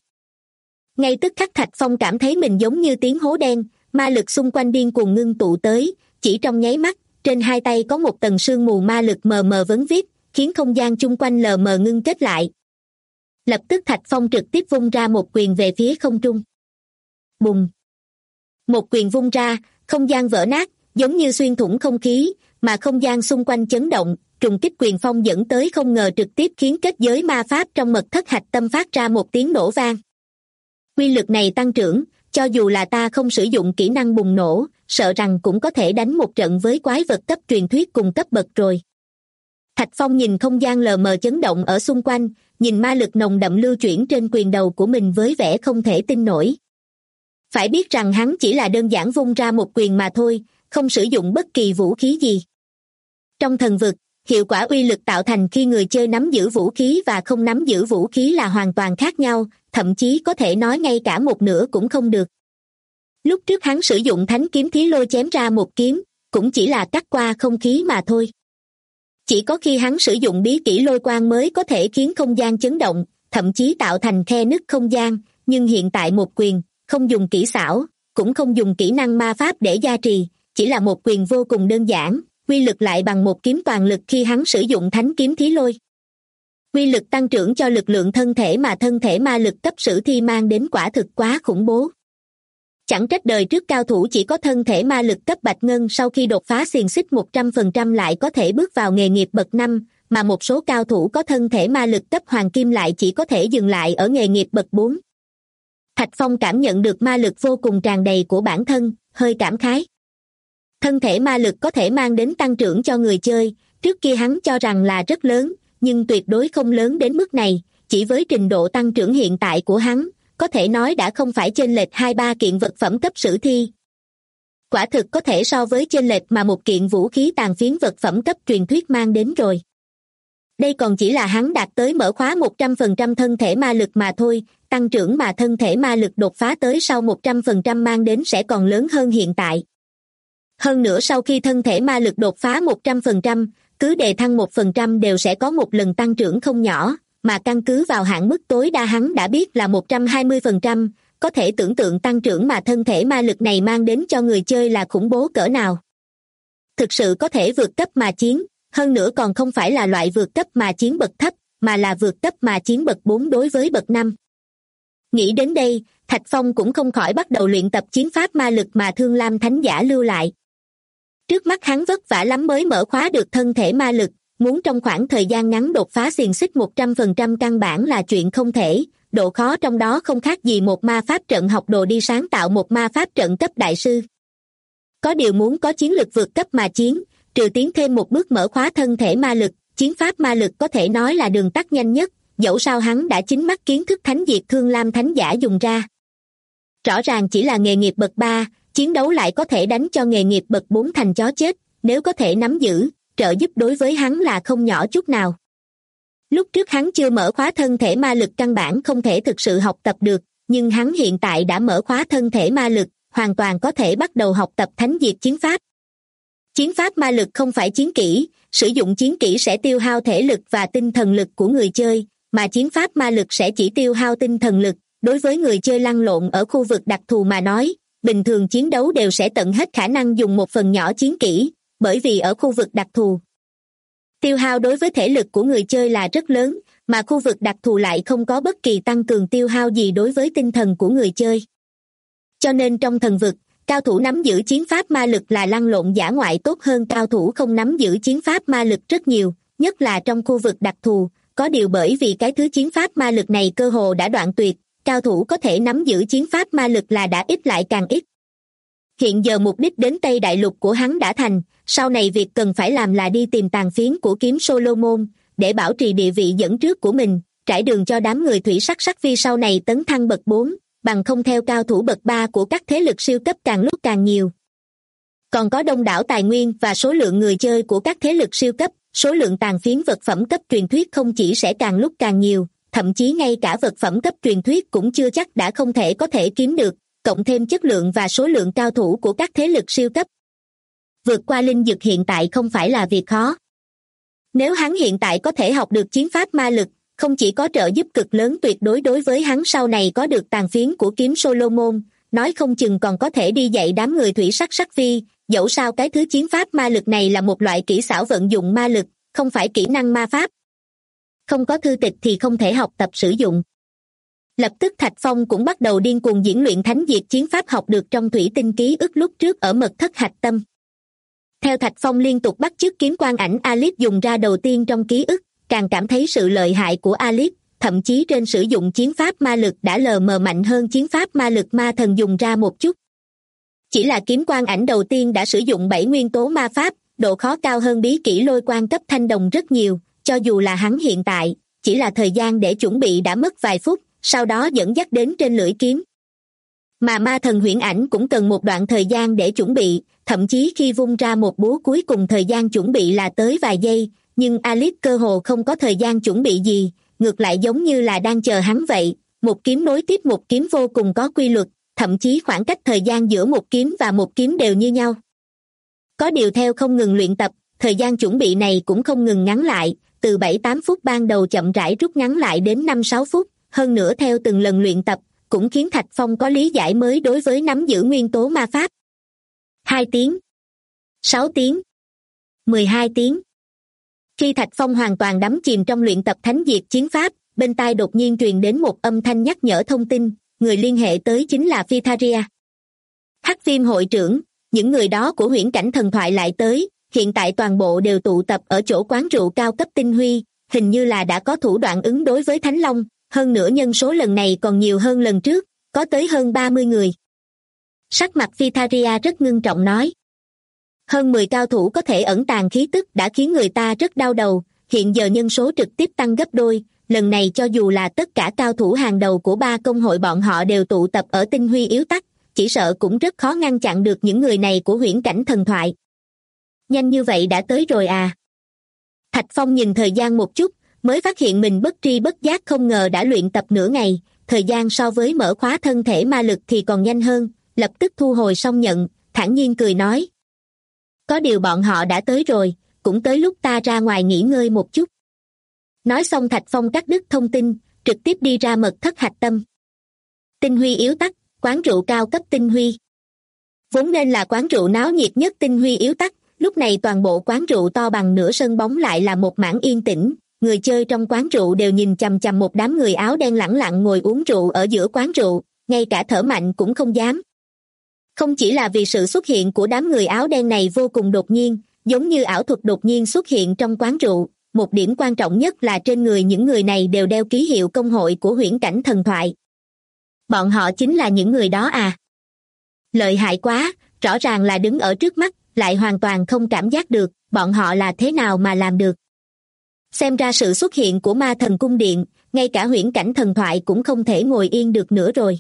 Ngay tức khắc Thạch Phong cảm thấy mình giống như tiếng hố đen, ma lực xung quanh điên cuồng ngưng tụ tới, chỉ trong nháy mắt, trên hai tay có một tầng sương mù ma lực mờ mờ vấn vít, khiến không gian chung quanh lờ mờ ngưng kết lại. Lập tức Thạch Phong trực tiếp vung ra một quyền về phía không trung. Bùng! Một quyền vung ra, không gian vỡ nát, giống như xuyên thủng không khí, mà không gian xung quanh chấn động, trùng kích quyền phong dẫn tới không ngờ trực tiếp khiến kết giới ma pháp trong mật thất hạch tâm phát ra một tiếng nổ vang. Quy lực này tăng trưởng, cho dù là ta không sử dụng kỹ năng bùng nổ, sợ rằng cũng có thể đánh một trận với quái vật cấp truyền thuyết cùng cấp bậc rồi. Thạch Phong nhìn không gian lờ mờ chấn động ở xung quanh, nhìn ma lực nồng đậm lưu chuyển trên quyền đầu của mình với vẻ không thể tin nổi. Phải biết rằng hắn chỉ là đơn giản vung ra một quyền mà thôi, không sử dụng bất kỳ vũ khí gì. Trong thần vực, hiệu quả uy lực tạo thành khi người chơi nắm giữ vũ khí và không nắm giữ vũ khí là hoàn toàn khác nhau, thậm chí có thể nói ngay cả một nửa cũng không được. Lúc trước hắn sử dụng thánh kiếm thí lôi chém ra một kiếm, cũng chỉ là cắt qua không khí mà thôi. Chỉ có khi hắn sử dụng bí kỹ lôi quang mới có thể khiến không gian chấn động, thậm chí tạo thành khe nứt không gian, nhưng hiện tại một quyền, không dùng kỹ xảo, cũng không dùng kỹ năng ma pháp để gia trì, chỉ là một quyền vô cùng đơn giản, quy lực lại bằng một kiếm toàn lực khi hắn sử dụng thánh kiếm thí lôi. Quy lực tăng trưởng cho lực lượng thân thể mà thân thể ma lực cấp sử thi mang đến quả thực quá khủng bố. Chẳng trách đời trước cao thủ chỉ có thân thể ma lực cấp bạch ngân sau khi đột phá xiềng xích 100% lại có thể bước vào nghề nghiệp bậc 5, mà một số cao thủ có thân thể ma lực cấp hoàng kim lại chỉ có thể dừng lại ở nghề nghiệp bậc 4. Thạch Phong cảm nhận được ma lực vô cùng tràn đầy của bản thân, hơi cảm khái. Thân thể ma lực có thể mang đến tăng trưởng cho người chơi, trước kia hắn cho rằng là rất lớn, nhưng tuyệt đối không lớn đến mức này, chỉ với trình độ tăng trưởng hiện tại của hắn, có thể nói đã không phải chênh lệch 2-3 kiện vật phẩm cấp sử thi. Quả thực có thể so với chênh lệch mà một kiện vũ khí tàn phiến vật phẩm cấp truyền thuyết mang đến rồi. Đây còn chỉ là hắn đạt tới mở khóa 100% thân thể ma lực mà thôi, tăng trưởng mà thân thể ma lực đột phá tới sau 100% mang đến sẽ còn lớn hơn hiện tại. Hơn nữa sau khi thân thể ma lực đột phá 100%, cứ đề thăng 1% đều sẽ có một lần tăng trưởng không nhỏ, mà căn cứ vào hạn mức tối đa hắn đã biết là 120%, có thể tưởng tượng tăng trưởng mà thân thể ma lực này mang đến cho người chơi là khủng bố cỡ nào. Thực sự có thể vượt cấp mà chiến, hơn nữa còn không phải là loại vượt cấp mà chiến bậc thấp, mà là vượt cấp mà chiến bậc 4 đối với bậc 5. Nghĩ đến đây, Thạch Phong cũng không khỏi bắt đầu luyện tập chiến pháp ma lực mà Thương Lam Thánh Giả lưu lại. Trước mắt hắn vất vả lắm mới mở khóa được thân thể ma lực, muốn trong khoảng thời gian ngắn đột phá xiềng xích 100% căn bản là chuyện không thể, độ khó trong đó không khác gì một ma pháp trận học đồ đi sáng tạo một ma pháp trận cấp đại sư. Có điều muốn có chiến lực vượt cấp mà chiến, trừ tiến thêm một bước mở khóa thân thể ma lực, chiến pháp ma lực có thể nói là đường tắt nhanh nhất, dẫu sao hắn đã chính mắt kiến thức thánh diệt Thương Lam Thánh Giả dùng ra. Rõ ràng chỉ là nghề nghiệp bậc 3, chiến đấu lại có thể đánh cho nghề nghiệp bậc 4 thành chó chết, nếu có thể nắm giữ, trợ giúp đối với hắn là không nhỏ chút nào. Lúc trước hắn chưa mở khóa thân thể ma lực căn bản không thể thực sự học tập được, nhưng hắn hiện tại đã mở khóa thân thể ma lực, hoàn toàn có thể bắt đầu học tập thánh diệt chiến pháp. Chiến pháp ma lực không phải chiến kỹ, sử dụng chiến kỹ sẽ tiêu hao thể lực và tinh thần lực của người chơi, mà chiến pháp ma lực sẽ chỉ tiêu hao tinh thần lực. Đối với người chơi lăn lộn ở khu vực đặc thù mà nói, bình thường chiến đấu đều sẽ tận hết khả năng dùng một phần nhỏ chiến kỹ, bởi vì ở khu vực đặc thù, tiêu hao đối với thể lực của người chơi là rất lớn, mà khu vực đặc thù lại không có bất kỳ tăng cường tiêu hao gì đối với tinh thần của người chơi. Cho nên trong thần vực, cao thủ nắm giữ chiến pháp ma lực là lăn lộn dã ngoại tốt hơn cao thủ không nắm giữ chiến pháp ma lực rất nhiều, nhất là trong khu vực đặc thù, có điều bởi vì cái thứ chiến pháp ma lực này cơ hồ đã đoạn tuyệt, cao thủ có thể nắm giữ chiến pháp ma lực là đã ít lại càng ít. Hiện giờ mục đích đến Tây Đại Lục của hắn đã thành, sau này việc cần phải làm là đi tìm tàn phiến của kiếm Solomon, để bảo trì địa vị dẫn trước của mình, trải đường cho đám người thủy sắc sắc vi sau này tấn thăng bậc 4, bằng không theo cao thủ bậc 3 của các thế lực siêu cấp càng lúc càng nhiều. Còn có đông đảo tài nguyên và số lượng người chơi của các thế lực siêu cấp, số lượng tàn phiến vật phẩm cấp truyền thuyết không chỉ sẽ càng lúc càng nhiều, thậm chí ngay cả vật phẩm cấp truyền thuyết cũng chưa chắc đã không thể có thể kiếm được, cộng thêm chất lượng và số lượng cao thủ của các thế lực siêu cấp. Vượt qua linh dực hiện tại không phải là việc khó. Nếu hắn hiện tại có thể học được chiến pháp ma lực, không chỉ có trợ giúp cực lớn tuyệt đối đối với hắn sau này có được tàn phiến của kiếm Solomon, nói không chừng còn có thể đi dạy đám người thủy sắc sắc phi, dẫu sao cái thứ chiến pháp ma lực này là một loại kỹ xảo vận dụng ma lực, không phải kỹ năng ma pháp. Không có thư tịch thì không thể học tập sử dụng. Lập tức Thạch Phong cũng bắt đầu điên cuồng diễn luyện thánh diệt chiến pháp học được trong thủy tinh ký ức lúc trước ở mật thất hạch tâm. Theo Thạch Phong liên tục bắt chước kiếm quang ảnh Alip dùng ra đầu tiên trong ký ức, càng cảm thấy sự lợi hại của Alip, thậm chí trên sử dụng chiến pháp ma lực đã lờ mờ mạnh hơn chiến pháp ma lực ma thần dùng ra một chút. Chỉ là kiếm quang ảnh đầu tiên đã sử dụng 7 nguyên tố ma pháp, độ khó cao hơn bí kỹ lôi quang cấp thanh đồng rất nhiều, cho dù là hắn hiện tại, chỉ là thời gian để chuẩn bị đã mất vài phút, sau đó dẫn dắt đến trên lưỡi kiếm. Mà ma thần huyễn ảnh cũng cần một đoạn thời gian để chuẩn bị, thậm chí khi vung ra một búa cuối cùng thời gian chuẩn bị là tới vài giây, nhưng Alip cơ hồ không có thời gian chuẩn bị gì, ngược lại giống như là đang chờ hắn vậy, một kiếm nối tiếp một kiếm vô cùng có quy luật, thậm chí khoảng cách thời gian giữa một kiếm và một kiếm đều như nhau. Có điều theo không ngừng luyện tập, thời gian chuẩn bị này cũng không ngừng ngắn lại, từ 7-8 phút ban đầu chậm rãi rút ngắn lại đến 5-6 phút, hơn nữa theo từng lần luyện tập, cũng khiến Thạch Phong có lý giải mới đối với nắm giữ nguyên tố ma pháp. 2 tiếng, 6 tiếng, 12 tiếng. Khi Thạch Phong hoàn toàn đắm chìm trong luyện tập thánh diệt chiến pháp, bên tai đột nhiên truyền đến một âm thanh nhắc nhở thông tin, người liên hệ tới chính là Phytharia. Hắc Viêm hội trưởng, những người đó của huyễn cảnh thần thoại lại tới, hiện tại toàn bộ đều tụ tập ở chỗ quán rượu cao cấp tinh huy, hình như là đã có thủ đoạn ứng đối với Thánh Long, hơn nữa nhân số lần này còn nhiều hơn lần trước, có tới hơn 30 người. Sắc mặt Phytharia rất ngưng trọng nói. Hơn 10 cao thủ có thể ẩn tàng khí tức đã khiến người ta rất đau đầu, hiện giờ nhân số trực tiếp tăng gấp đôi, lần này cho dù là tất cả cao thủ hàng đầu của 3 công hội bọn họ đều tụ tập ở tinh huy yếu tắc, chỉ sợ cũng rất khó ngăn chặn được những người này của huyễn cảnh thần thoại. Nhanh như vậy đã tới rồi à? Thạch Phong nhìn thời gian một chút, mới phát hiện mình bất tri bất giác không ngờ đã luyện tập nửa ngày, thời gian so với mở khóa thân thể ma lực thì còn nhanh hơn, lập tức thu hồi xong nhận, thản nhiên cười nói. Có điều bọn họ đã tới rồi, cũng tới lúc ta ra ngoài nghỉ ngơi một chút. Nói xong Thạch Phong cắt đứt thông tin, trực tiếp đi ra mật thất hạch tâm. Tinh huy yếu tắc, quán rượu cao cấp tinh huy. Vốn nên là quán rượu náo nhiệt nhất tinh huy yếu tắc, lúc này toàn bộ quán rượu to bằng nửa sân bóng lại là một mảng yên tĩnh, người chơi trong quán rượu đều nhìn chằm chằm một đám người áo đen lẳng lặng ngồi uống rượu ở giữa quán rượu, ngay cả thở mạnh cũng không dám. Không chỉ là vì sự xuất hiện của đám người áo đen này vô cùng đột nhiên, giống như ảo thuật đột nhiên xuất hiện trong quán rượu, một điểm quan trọng nhất là trên người những người này đều đeo ký hiệu công hội của huyễn cảnh thần thoại. Bọn họ chính là những người đó à? Lợi hại quá, rõ ràng là đứng ở trước mắt, lại hoàn toàn không cảm giác được, bọn họ là thế nào mà làm được. Xem ra sự xuất hiện của ma thần cung điện, ngay cả huyễn cảnh thần thoại cũng không thể ngồi yên được nữa rồi.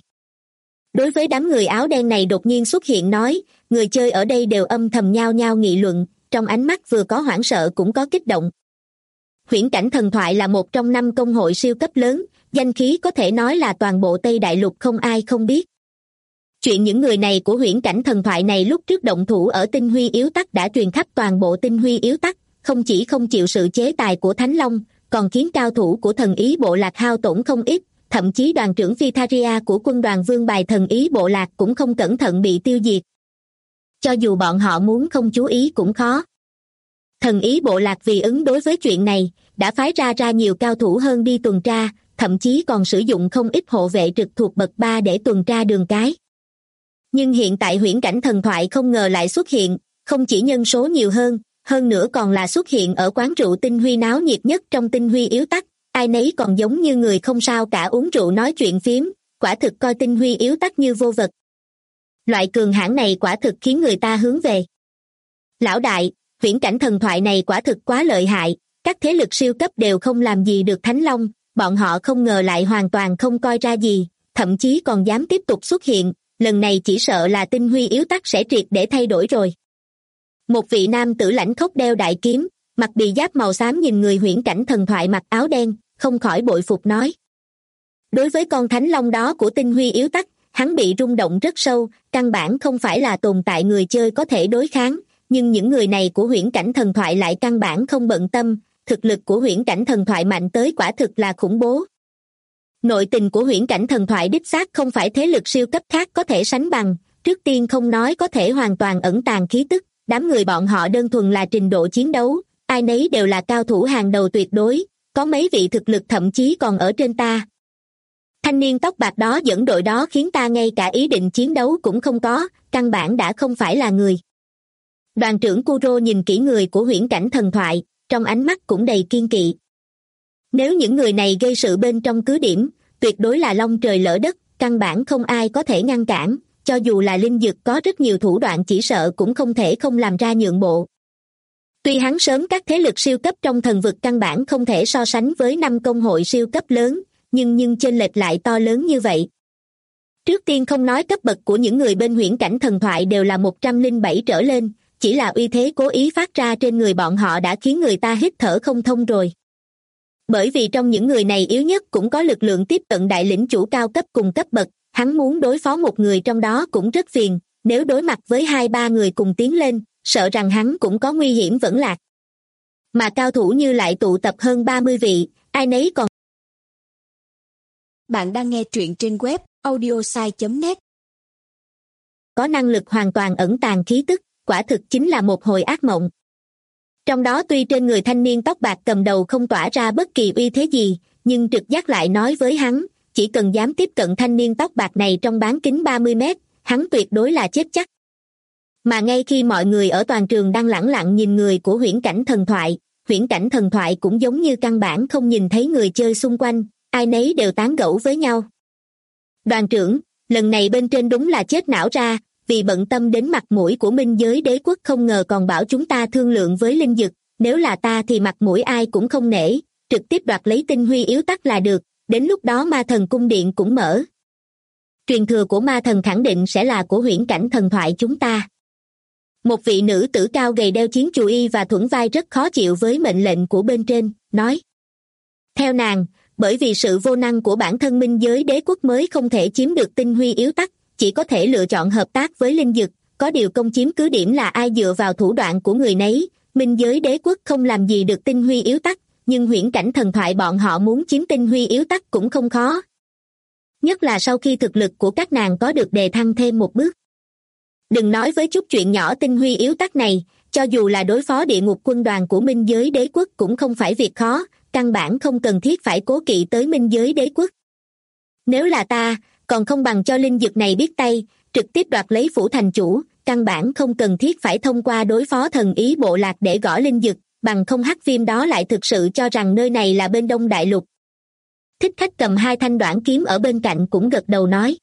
Đối với đám người áo đen này đột nhiên xuất hiện nói, người chơi ở đây đều âm thầm nhao nhao nghị luận, trong ánh mắt vừa có hoảng sợ cũng có kích động. Huyễn cảnh thần thoại là một trong 5 công hội siêu cấp lớn, danh khí có thể nói là toàn bộ Tây Đại Lục không ai không biết. Chuyện những người này của huyễn cảnh thần thoại này lúc trước động thủ ở tinh huy yếu tắc đã truyền khắp toàn bộ tinh huy yếu tắc, không chỉ không chịu sự chế tài của Thánh Long, còn khiến cao thủ của thần ý bộ lạc hao tổn không ít, thậm chí đoàn trưởng Phytharia của quân đoàn vương bài thần ý bộ lạc cũng không cẩn thận bị tiêu diệt. Cho dù bọn họ muốn không chú ý cũng khó. Thần ý bộ lạc vì ứng đối với chuyện này, đã phái ra nhiều cao thủ hơn đi tuần tra, thậm chí còn sử dụng không ít hộ vệ trực thuộc bậc 3 để tuần tra đường cái. Nhưng hiện tại huyễn cảnh thần thoại không ngờ lại xuất hiện, không chỉ nhân số nhiều hơn nữa còn là xuất hiện ở quán rượu tinh huy náo nhiệt nhất trong tinh huy yếu tắc, ai nấy còn giống như người không sao cả uống rượu nói chuyện phiếm, quả thực coi tinh huy yếu tắc như vô vật. Loại cường hãn này quả thực khiến người ta hướng về. Lão đại, viễn cảnh thần thoại này quả thực quá lợi hại, các thế lực siêu cấp đều không làm gì được Thánh Long, bọn họ không ngờ lại hoàn toàn không coi ra gì, thậm chí còn dám tiếp tục xuất hiện, lần này chỉ sợ là tinh huy yếu tắc sẽ triệt để thay đổi rồi. Một vị nam tử lãnh khốc đeo đại kiếm, mặc bì giáp màu xám nhìn người huyễn cảnh thần thoại mặc áo đen, không khỏi bội phục nói. Đối với con thánh long đó của tinh huy yếu tắc, hắn bị rung động rất sâu, căn bản không phải là tồn tại người chơi có thể đối kháng, nhưng những người này của huyễn cảnh thần thoại lại căn bản không bận tâm, thực lực của huyễn cảnh thần thoại mạnh tới quả thực là khủng bố. Nội tình của huyễn cảnh thần thoại đích xác không phải thế lực siêu cấp khác có thể sánh bằng, trước tiên không nói có thể hoàn toàn ẩn tàng khí tức, đám người bọn họ đơn thuần là trình độ chiến đấu, ai nấy đều là cao thủ hàng đầu tuyệt đối, có mấy vị thực lực thậm chí còn ở trên ta. Thanh niên tóc bạc đó dẫn đội đó khiến ta ngay cả ý định chiến đấu cũng không có, căn bản đã không phải là người. Đoàn trưởng Kuro nhìn kỹ người của huyễn cảnh thần thoại, trong ánh mắt cũng đầy kiên kỵ. Nếu những người này gây sự bên trong cứ điểm, tuyệt đối là long trời lỡ đất, căn bản không ai có thể ngăn cản, cho dù là linh dực có rất nhiều thủ đoạn chỉ sợ cũng không thể không làm ra nhượng bộ. Tuy hắn sớm các thế lực siêu cấp trong thần vực căn bản không thể so sánh với 5 công hội siêu cấp lớn, nhưng chênh lệch lại to lớn như vậy. Trước tiên không nói cấp bậc của những người bên huyễn cảnh thần thoại đều là 107 trở lên, chỉ là uy thế cố ý phát ra trên người bọn họ đã khiến người ta hít thở không thông rồi. Bởi vì trong những người này yếu nhất cũng có lực lượng tiếp cận đại lĩnh chủ cao cấp cùng cấp bậc, hắn muốn đối phó một người trong đó cũng rất phiền, nếu đối mặt với 2-3 người cùng tiến lên, sợ rằng hắn cũng có nguy hiểm vẫn lạc. Mà cao thủ như lại tụ tập hơn 30 vị, ai nấy còn. Bạn đang nghe truyện trên web audiosai.net. Có năng lực hoàn toàn ẩn tàng khí tức, quả thực chính là một hồi ác mộng. Trong đó tuy trên người thanh niên tóc bạc cầm đầu không tỏa ra bất kỳ uy thế gì, nhưng trực giác lại nói với hắn, chỉ cần dám tiếp cận thanh niên tóc bạc này trong bán kính 30 mét, hắn tuyệt đối là chết chắc. Mà ngay khi mọi người ở toàn trường đang lẳng lặng nhìn người của huyễn cảnh thần thoại cũng giống như căn bản không nhìn thấy người chơi xung quanh, ai nấy đều tán gẫu với nhau. Đoàn trưởng, lần này bên trên đúng là chết não ra, vì bận tâm đến mặt mũi của minh giới đế quốc không ngờ còn bảo chúng ta thương lượng với linh dực, nếu là ta thì mặt mũi ai cũng không nể, trực tiếp đoạt lấy tinh huy yếu tắc là được, đến lúc đó ma thần cung điện cũng mở. Truyền thừa của ma thần khẳng định sẽ là của huyễn cảnh thần thoại chúng ta. Một vị nữ tử cao gầy đeo chiến chù y và thuẫn vai rất khó chịu với mệnh lệnh của bên trên, nói. Theo nàng, bởi vì sự vô năng của bản thân minh giới đế quốc mới không thể chiếm được tinh huy yếu tắc, chỉ có thể lựa chọn hợp tác với linh dực, có điều công chiếm cứ điểm là ai dựa vào thủ đoạn của người nấy, minh giới đế quốc không làm gì được tinh huy yếu tắc, nhưng huyễn cảnh thần thoại bọn họ muốn chiếm tinh huy yếu tắc cũng không khó. Nhất là sau khi thực lực của các nàng có được đề thăng thêm một bước. Đừng nói với chút chuyện nhỏ tinh huy yếu tắc này, cho dù là đối phó địa ngục quân đoàn của minh giới đế quốc cũng không phải việc khó, căn bản không cần thiết phải cố kỵ tới minh giới đế quốc. Nếu là ta, còn không bằng cho linh dực này biết tay, trực tiếp đoạt lấy phủ thành chủ, căn bản không cần thiết phải thông qua đối phó thần ý bộ lạc để gõ linh dực, bằng không hắc viêm đó lại thực sự cho rằng nơi này là bên Đông Đại Lục. Thích khách cầm 2 thanh đoản kiếm ở bên cạnh cũng gật đầu nói.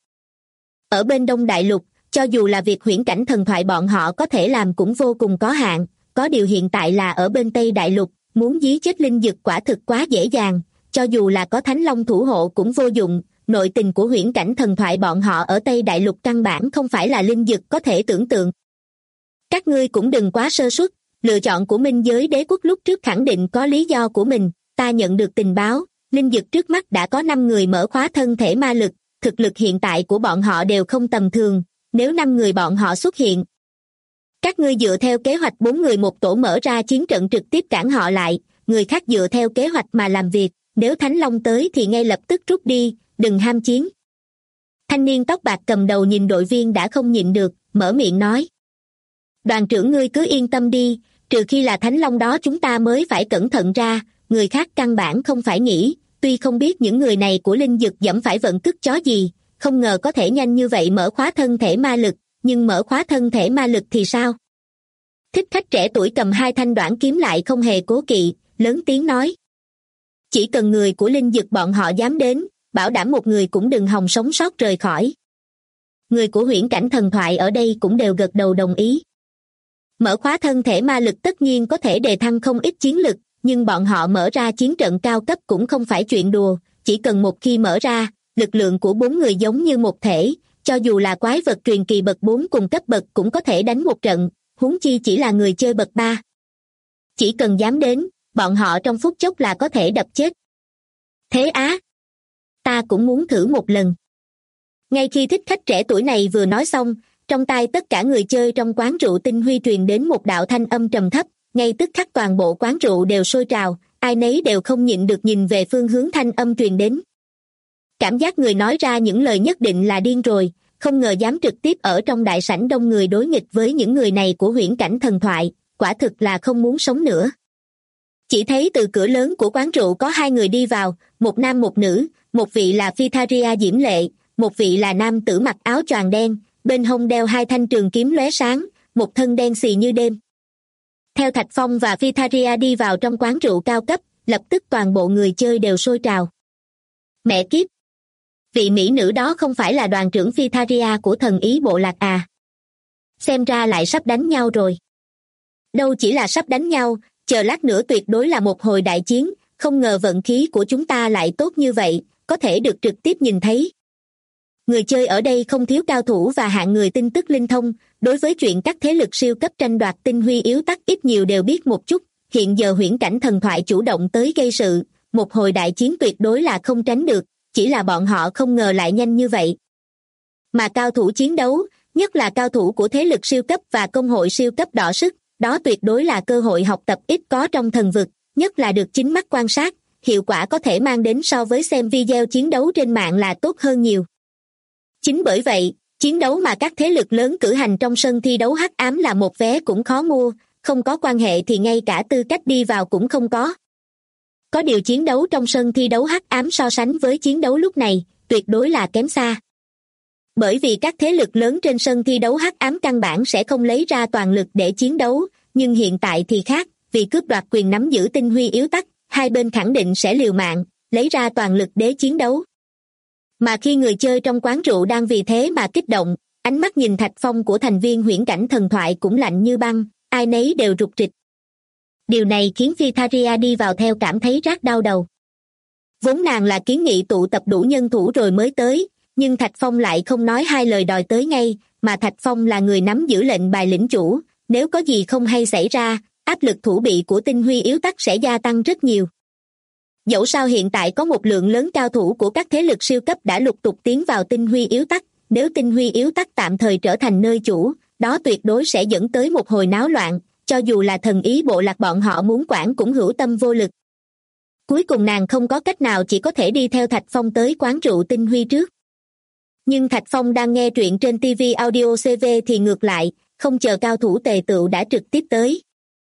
Ở bên Đông Đại Lục, cho dù là việc huyễn cảnh thần thoại bọn họ có thể làm cũng vô cùng có hạn, có điều hiện tại là ở bên Tây Đại Lục, muốn dí chết linh dực quả thực quá dễ dàng, cho dù là có Thánh Long thủ hộ cũng vô dụng, nội tình của huyễn cảnh thần thoại bọn họ ở Tây Đại Lục căn bản không phải là linh dực có thể tưởng tượng. Các ngươi cũng đừng quá sơ suất, lựa chọn của minh giới đế quốc lúc trước khẳng định có lý do của mình, ta nhận được tình báo, linh dực trước mắt đã có 5 người mở khóa thân thể ma lực, thực lực hiện tại của bọn họ đều không tầm thường, nếu 5 người bọn họ xuất hiện. Các ngươi dựa theo kế hoạch 4 người một tổ mở ra chiến trận trực tiếp cản họ lại, người khác dựa theo kế hoạch mà làm việc, nếu Thánh Long tới thì ngay lập tức rút đi, đừng ham chiến. Thanh niên tóc bạc cầm đầu nhìn đội viên đã không nhịn được, mở miệng nói. Đoàn trưởng ngươi cứ yên tâm đi, trừ khi là Thánh Long đó chúng ta mới phải cẩn thận ra, người khác căn bản không phải nghĩ, tuy không biết những người này của linh dực dẫm phải vận cức chó gì, không ngờ có thể nhanh như vậy mở khóa thân thể ma lực, nhưng mở khóa thân thể ma lực thì sao? Thích khách trẻ tuổi cầm 2 thanh đoản kiếm lại không hề cố kỵ, lớn tiếng nói. Chỉ cần người của linh dực bọn họ dám đến, bảo đảm một người cũng đừng hòng sống sót rời khỏi. Người của huyễn cảnh thần thoại ở đây cũng đều gật đầu đồng ý. Mở khóa thân thể ma lực tất nhiên có thể đề thăng không ít chiến lực, nhưng bọn họ mở ra chiến trận cao cấp cũng không phải chuyện đùa, chỉ cần một khi mở ra, lực lượng của 4 người giống như một thể, cho dù là quái vật truyền kỳ bậc 4 cùng cấp bậc cũng có thể đánh một trận, huống chi chỉ là người chơi bậc 3. Chỉ cần dám đến, bọn họ trong phút chốc là có thể đập chết. Thế á? Ta cũng muốn thử một lần. Ngay khi thích khách trẻ tuổi này vừa nói xong, trong tai tất cả người chơi trong quán rượu Tinh Huy truyền đến một đạo thanh âm trầm thấp, ngay tức khắc toàn bộ quán rượu đều sôi trào, ai nấy đều không nhịn được nhìn về phương hướng thanh âm truyền đến. Cảm giác người nói ra những lời nhất định là điên rồi, không ngờ dám trực tiếp ở trong đại sảnh đông người đối nghịch với những người này của huyễn cảnh thần thoại, quả thực là không muốn sống nữa. Chỉ thấy từ cửa lớn của quán rượu có hai người đi vào, một nam một nữ, một vị là Phytharia diễm lệ, một vị là nam tử mặc áo choàng đen, bên hông đeo hai thanh trường kiếm lóe sáng, một thân đen xì như đêm. Theo Thạch Phong và Phytharia đi vào trong quán rượu cao cấp, lập tức toàn bộ người chơi đều sôi trào. Mẹ kiếp! Vị mỹ nữ đó không phải là đoàn trưởng Phytharia của thần ý bộ lạc à? Xem ra lại sắp đánh nhau rồi. Đâu chỉ là sắp đánh nhau, chờ lát nữa tuyệt đối là một hồi đại chiến, không ngờ vận khí của chúng ta lại tốt như vậy, có thể được trực tiếp nhìn thấy. Người chơi ở đây không thiếu cao thủ và hạng người tin tức linh thông, đối với chuyện các thế lực siêu cấp tranh đoạt tinh huy yếu tắc ít nhiều đều biết một chút, hiện giờ huyễn cảnh thần thoại chủ động tới gây sự, một hồi đại chiến tuyệt đối là không tránh được, chỉ là bọn họ không ngờ lại nhanh như vậy. Mà cao thủ chiến đấu, nhất là cao thủ của thế lực siêu cấp và công hội siêu cấp đọ sức, đó tuyệt đối là cơ hội học tập ít có trong thần vực, nhất là được chính mắt quan sát, hiệu quả có thể mang đến so với xem video chiến đấu trên mạng là tốt hơn nhiều. Chính bởi vậy, chiến đấu mà các thế lực lớn cử hành trong sân thi đấu hắc ám là một vé cũng khó mua, không có quan hệ thì ngay cả tư cách đi vào cũng không có. Có điều chiến đấu trong sân thi đấu hắc ám so sánh với chiến đấu lúc này, tuyệt đối là kém xa. Bởi vì các thế lực lớn trên sân thi đấu hắc ám căn bản sẽ không lấy ra toàn lực để chiến đấu, nhưng hiện tại thì khác, vì cướp đoạt quyền nắm giữ tinh huy yếu tắc, hai bên khẳng định sẽ liều mạng, lấy ra toàn lực để chiến đấu. Mà khi người chơi trong quán rượu đang vì thế mà kích động, ánh mắt nhìn Thạch Phong của thành viên huyễn cảnh thần thoại cũng lạnh như băng, ai nấy đều rụt rịch. Điều này khiến Phytharia đi vào theo cảm thấy rát đau đầu. Vốn nàng là kiến nghị tụ tập đủ nhân thủ rồi mới tới, nhưng Thạch Phong lại không nói hai lời đòi tới ngay, mà Thạch Phong là người nắm giữ lệnh bài lĩnh chủ, nếu có gì không hay xảy ra, áp lực thủ bị của tinh huy yếu tắc sẽ gia tăng rất nhiều. Dẫu sao hiện tại có một lượng lớn cao thủ của các thế lực siêu cấp đã lục tục tiến vào tinh huy yếu tắc, nếu tinh huy yếu tắc tạm thời trở thành nơi chủ, đó tuyệt đối sẽ dẫn tới một hồi náo loạn, cho dù là thần ý bộ lạc bọn họ muốn quản cũng hữu tâm vô lực. Cuối cùng nàng không có cách nào chỉ có thể đi theo Thạch Phong tới quán rượu tinh huy trước. Nhưng Thạch Phong đang nghe truyện trên TV Audio CV thì ngược lại, không chờ cao thủ tề tựu đã trực tiếp tới.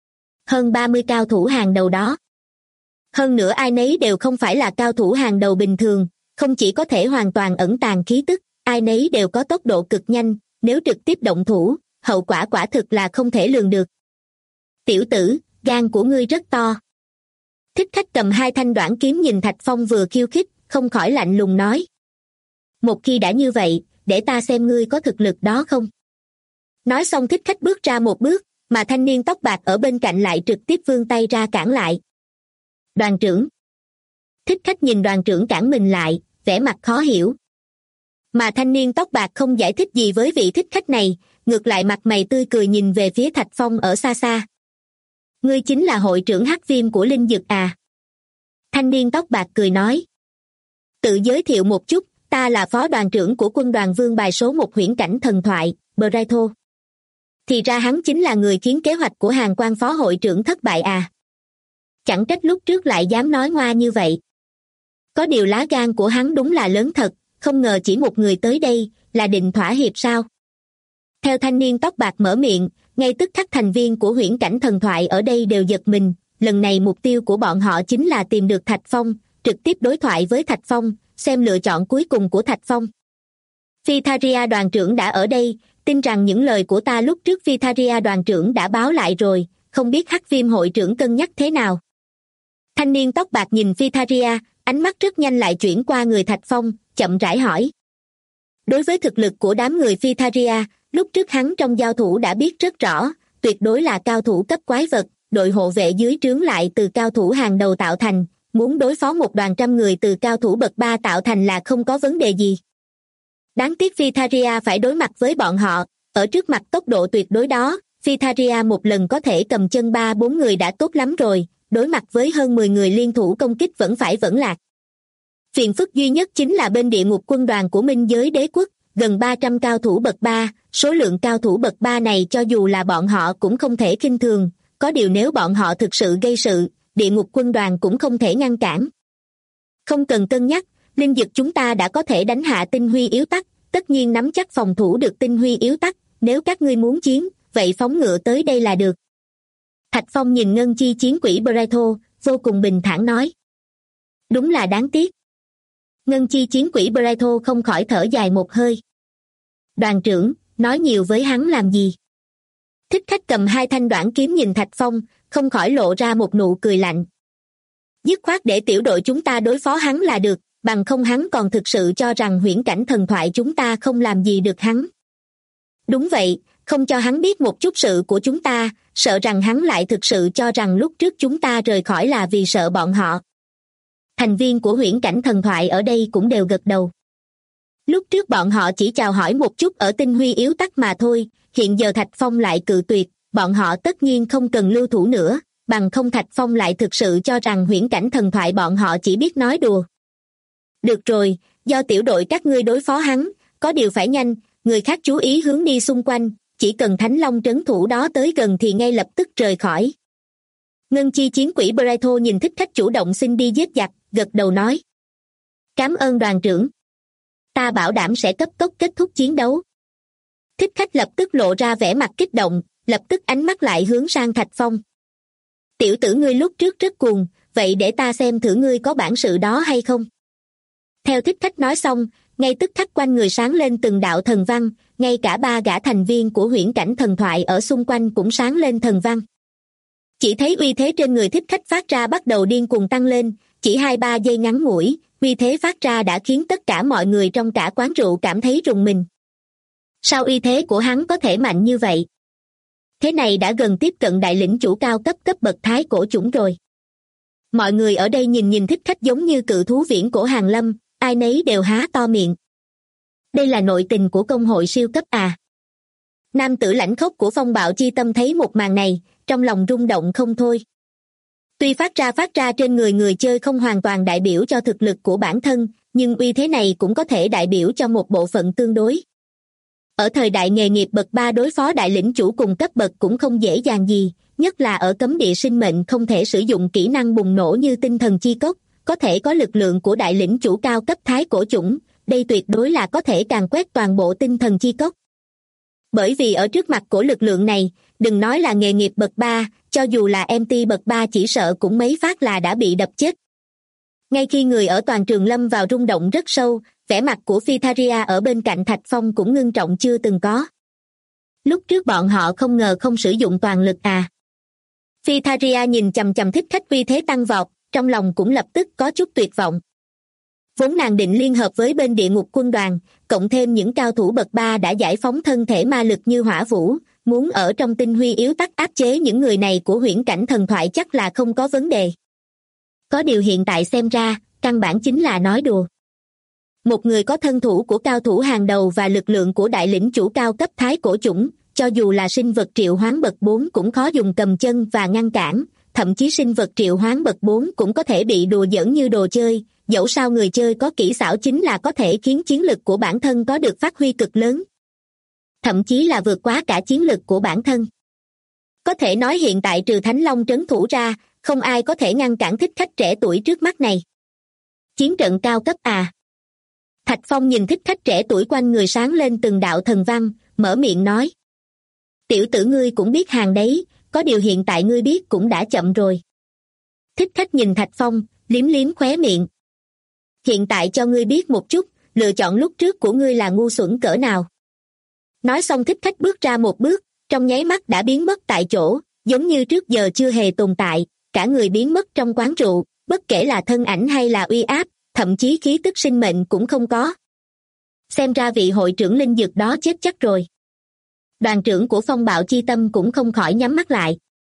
Hơn 30 cao thủ hàng đầu đó. Hơn nữa ai nấy đều không phải là cao thủ hàng đầu bình thường, không chỉ có thể hoàn toàn ẩn tàng khí tức, ai nấy đều có tốc độ cực nhanh, nếu trực tiếp động thủ, hậu quả quả thực là không thể lường được. Tiểu tử, gan của ngươi rất to. Thích khách cầm hai thanh đoản kiếm nhìn Thạch Phong vừa khiêu khích, không khỏi lạnh lùng nói. Một khi đã như vậy, để ta xem ngươi có thực lực đó không. Nói xong thích khách bước ra một bước, mà thanh niên tóc bạc ở bên cạnh lại trực tiếp vươn tay ra cản lại. Đoàn trưởng. Thích khách nhìn đoàn trưởng cản mình lại, vẻ mặt khó hiểu. Mà thanh niên tóc bạc không giải thích gì với vị thích khách này, ngược lại mặt mày tươi cười nhìn về phía Thạch Phong ở xa xa. Ngươi chính là hội trưởng hắc viêm của Linh Dực à? Thanh niên tóc bạc cười nói. Tự giới thiệu một chút, ta là phó đoàn trưởng của quân đoàn vương bài số 1 huyễn cảnh thần thoại, Braito. Thì ra hắn chính là người khiến kế hoạch của hàng quan phó hội trưởng thất bại à? Chẳng trách lúc trước lại dám nói ngoa như vậy. Có điều lá gan của hắn đúng là lớn thật, không ngờ chỉ một người tới đây, là định thỏa hiệp sao? Theo thanh niên tóc bạc mở miệng, ngay tức khắc thành viên của huyễn cảnh thần thoại ở đây đều giật mình, lần này mục tiêu của bọn họ chính là tìm được Thạch Phong, trực tiếp đối thoại với Thạch Phong, xem lựa chọn cuối cùng của Thạch Phong. Phytharia đoàn trưởng đã ở đây, tin rằng những lời của ta lúc trước Phytharia đoàn trưởng đã báo lại rồi, không biết hắc viêm hội trưởng cân nhắc thế nào. Thanh niên tóc bạc nhìn Phytharia, ánh mắt rất nhanh lại chuyển qua người Thạch Phong, chậm rãi hỏi. Đối với thực lực của đám người Phytharia, lúc trước hắn trong giao thủ đã biết rất rõ, tuyệt đối là cao thủ cấp quái vật, đội hộ vệ dưới trướng lại từ cao thủ hàng đầu tạo thành, muốn đối phó một đoàn trăm người từ cao thủ bậc 3 tạo thành là không có vấn đề gì. Đáng tiếc Phytharia phải đối mặt với bọn họ, ở trước mặt tốc độ tuyệt đối đó, Phytharia một lần có thể cầm chân 3-4 người đã tốt lắm rồi, đối mặt với hơn 10 người liên thủ công kích vẫn phải vẫn lạc. Phiền phức duy nhất chính là bên địa ngục quân đoàn của Minh Giới Đế Quốc, gần 300 cao thủ bậc 3, số lượng cao thủ bậc 3 này cho dù là bọn họ cũng không thể khinh thường, có điều nếu bọn họ thực sự gây sự, địa ngục quân đoàn cũng không thể ngăn cản. Không cần cân nhắc, linh dực chúng ta đã có thể đánh hạ tinh huy yếu tắc, tất nhiên nắm chắc phòng thủ được tinh huy yếu tắc, nếu các ngươi muốn chiến, vậy phóng ngựa tới đây là được. Thạch Phong nhìn ngân chi chiến quỷ Braito, vô cùng bình thản nói. Đúng là đáng tiếc. Ngân chi chiến quỷ Braito không khỏi thở dài một hơi. Đoàn trưởng, nói nhiều với hắn làm gì? Thích Khách cầm 2 thanh đoản kiếm nhìn Thạch Phong, không khỏi lộ ra một nụ cười lạnh. Dứt khoát để tiểu đội chúng ta đối phó hắn là được, bằng không hắn còn thực sự cho rằng huyễn cảnh thần thoại chúng ta không làm gì được hắn. Đúng vậy, không cho hắn biết một chút sự của chúng ta, sợ rằng hắn lại thực sự cho rằng lúc trước chúng ta rời khỏi là vì sợ bọn họ. Thành viên của huyễn cảnh thần thoại ở đây cũng đều gật đầu. Lúc trước bọn họ chỉ chào hỏi một chút ở tinh huy yếu tắc mà thôi, hiện giờ Thạch Phong lại cự tuyệt, bọn họ tất nhiên không cần lưu thủ nữa, bằng không Thạch Phong lại thực sự cho rằng huyễn cảnh thần thoại bọn họ chỉ biết nói đùa. Được rồi, do tiểu đội các ngươi đối phó hắn, có điều phải nhanh, người khác chú ý hướng đi xung quanh, chỉ cần Thánh Long trấn thủ đó tới gần thì ngay lập tức rời khỏi. Ngân chi chiến quỷ Braito nhìn Thích Khách chủ động xin đi giết giặc, gật đầu nói. Cảm ơn đoàn trưởng. Ta bảo đảm sẽ cấp tốc kết thúc chiến đấu. Thích Khách lập tức lộ ra vẻ mặt kích động, lập tức ánh mắt lại hướng sang Thạch Phong. Tiểu tử ngươi lúc trước rất cuồng, vậy để ta xem thử ngươi có bản sự đó hay không. Theo Thích Khách nói xong, ngay tức khắc quanh người sáng lên từng đạo thần văn, ngay cả 3 gã thành viên của huyễn cảnh thần thoại ở xung quanh cũng sáng lên thần văn. Chỉ thấy uy thế trên người Thích Khách phát ra bắt đầu điên cuồng tăng lên, chỉ 2-3 giây ngắn ngủi, uy thế phát ra đã khiến tất cả mọi người trong cả quán rượu cảm thấy rùng mình. Sao uy thế của hắn có thể mạnh như vậy? Thế này đã gần tiếp cận đại lĩnh chủ cao cấp bậc thái cổ chủng rồi. Mọi người ở đây nhìn Thích Khách giống như cự thú viễn cổ hàng lâm, ai nấy đều há to miệng. Đây là nội tình của công hội siêu cấp à? Nam tử lãnh khốc của phong bạo chi tâm thấy một màn này, trong lòng rung động không thôi. Tuy phát ra trên người chơi không hoàn toàn đại biểu cho thực lực của bản thân, nhưng uy thế này cũng có thể đại biểu cho một bộ phận tương đối. Ở thời đại nghề nghiệp bậc 3 đối phó đại lĩnh chủ cùng cấp bậc cũng không dễ dàng gì, nhất là ở cấm địa sinh mệnh không thể sử dụng kỹ năng bùng nổ như tinh thần chi cốc, có thể có lực lượng của đại lĩnh chủ cao cấp thái cổ chủng, đây tuyệt đối là có thể càn quét toàn bộ tinh thần chi cốc. Bởi vì ở trước mặt của lực lượng này, đừng nói là nghề nghiệp bậc 3, cho dù là MT bậc 3 chỉ sợ cũng mấy phát là đã bị đập chết. Ngay khi người ở toàn trường lâm vào rung động rất sâu, vẻ mặt của Phytharia ở bên cạnh Thạch Phong cũng ngưng trọng chưa từng có. Lúc trước bọn họ không ngờ không sử dụng toàn lực à. Phytharia nhìn chằm chằm Thích Khách uy thế tăng vọt, trong lòng cũng lập tức có chút tuyệt vọng. Vốn nàng định liên hợp với bên địa ngục quân đoàn, cộng thêm những cao thủ bậc 3 đã giải phóng thân thể ma lực như hỏa vũ, muốn ở trong tinh huy yếu tắc áp chế những người này của huyễn cảnh thần thoại chắc là không có vấn đề. Có điều hiện tại xem ra, căn bản chính là nói đùa. Một người có thân thủ của cao thủ hàng đầu và lực lượng của đại lĩnh chủ cao cấp thái cổ chủng, cho dù là sinh vật triệu hoán bậc 4 cũng khó dùng cầm chân và ngăn cản, thậm chí sinh vật triệu hoán bậc 4 cũng có thể bị đùa giỡn như đồ chơi, dẫu sao người chơi có kỹ xảo chính là có thể khiến chiến lực của bản thân có được phát huy cực lớn. Thậm chí là vượt quá cả chiến lực của bản thân. Có thể nói hiện tại trừ Thánh Long trấn thủ ra, không ai có thể ngăn cản Thích Khách trẻ tuổi trước mắt này. Chiến trận cao cấp à? Thạch Phong nhìn Thích Khách trẻ tuổi quanh người sáng lên từng đạo thần văn, mở miệng nói. Tiểu tử ngươi cũng biết hàng đấy, có điều hiện tại ngươi biết cũng đã chậm rồi. Thích Khách nhìn Thạch Phong, liếm liếm khóe miệng. Hiện tại cho ngươi biết một chút, lựa chọn lúc trước của ngươi là ngu xuẩn cỡ nào. Nói xong Thích Khách bước ra một bước, trong nháy mắt đã biến mất tại chỗ, giống như trước giờ chưa hề tồn tại, cả người biến mất trong quán rượu, bất kể là thân ảnh hay là uy áp, thậm chí khí tức sinh mệnh cũng không có. Xem ra vị hội trưởng linh dược đó chết chắc rồi. Đoàn trưởng của phong bạo chi tâm cũng không khỏi nhắm mắt lại.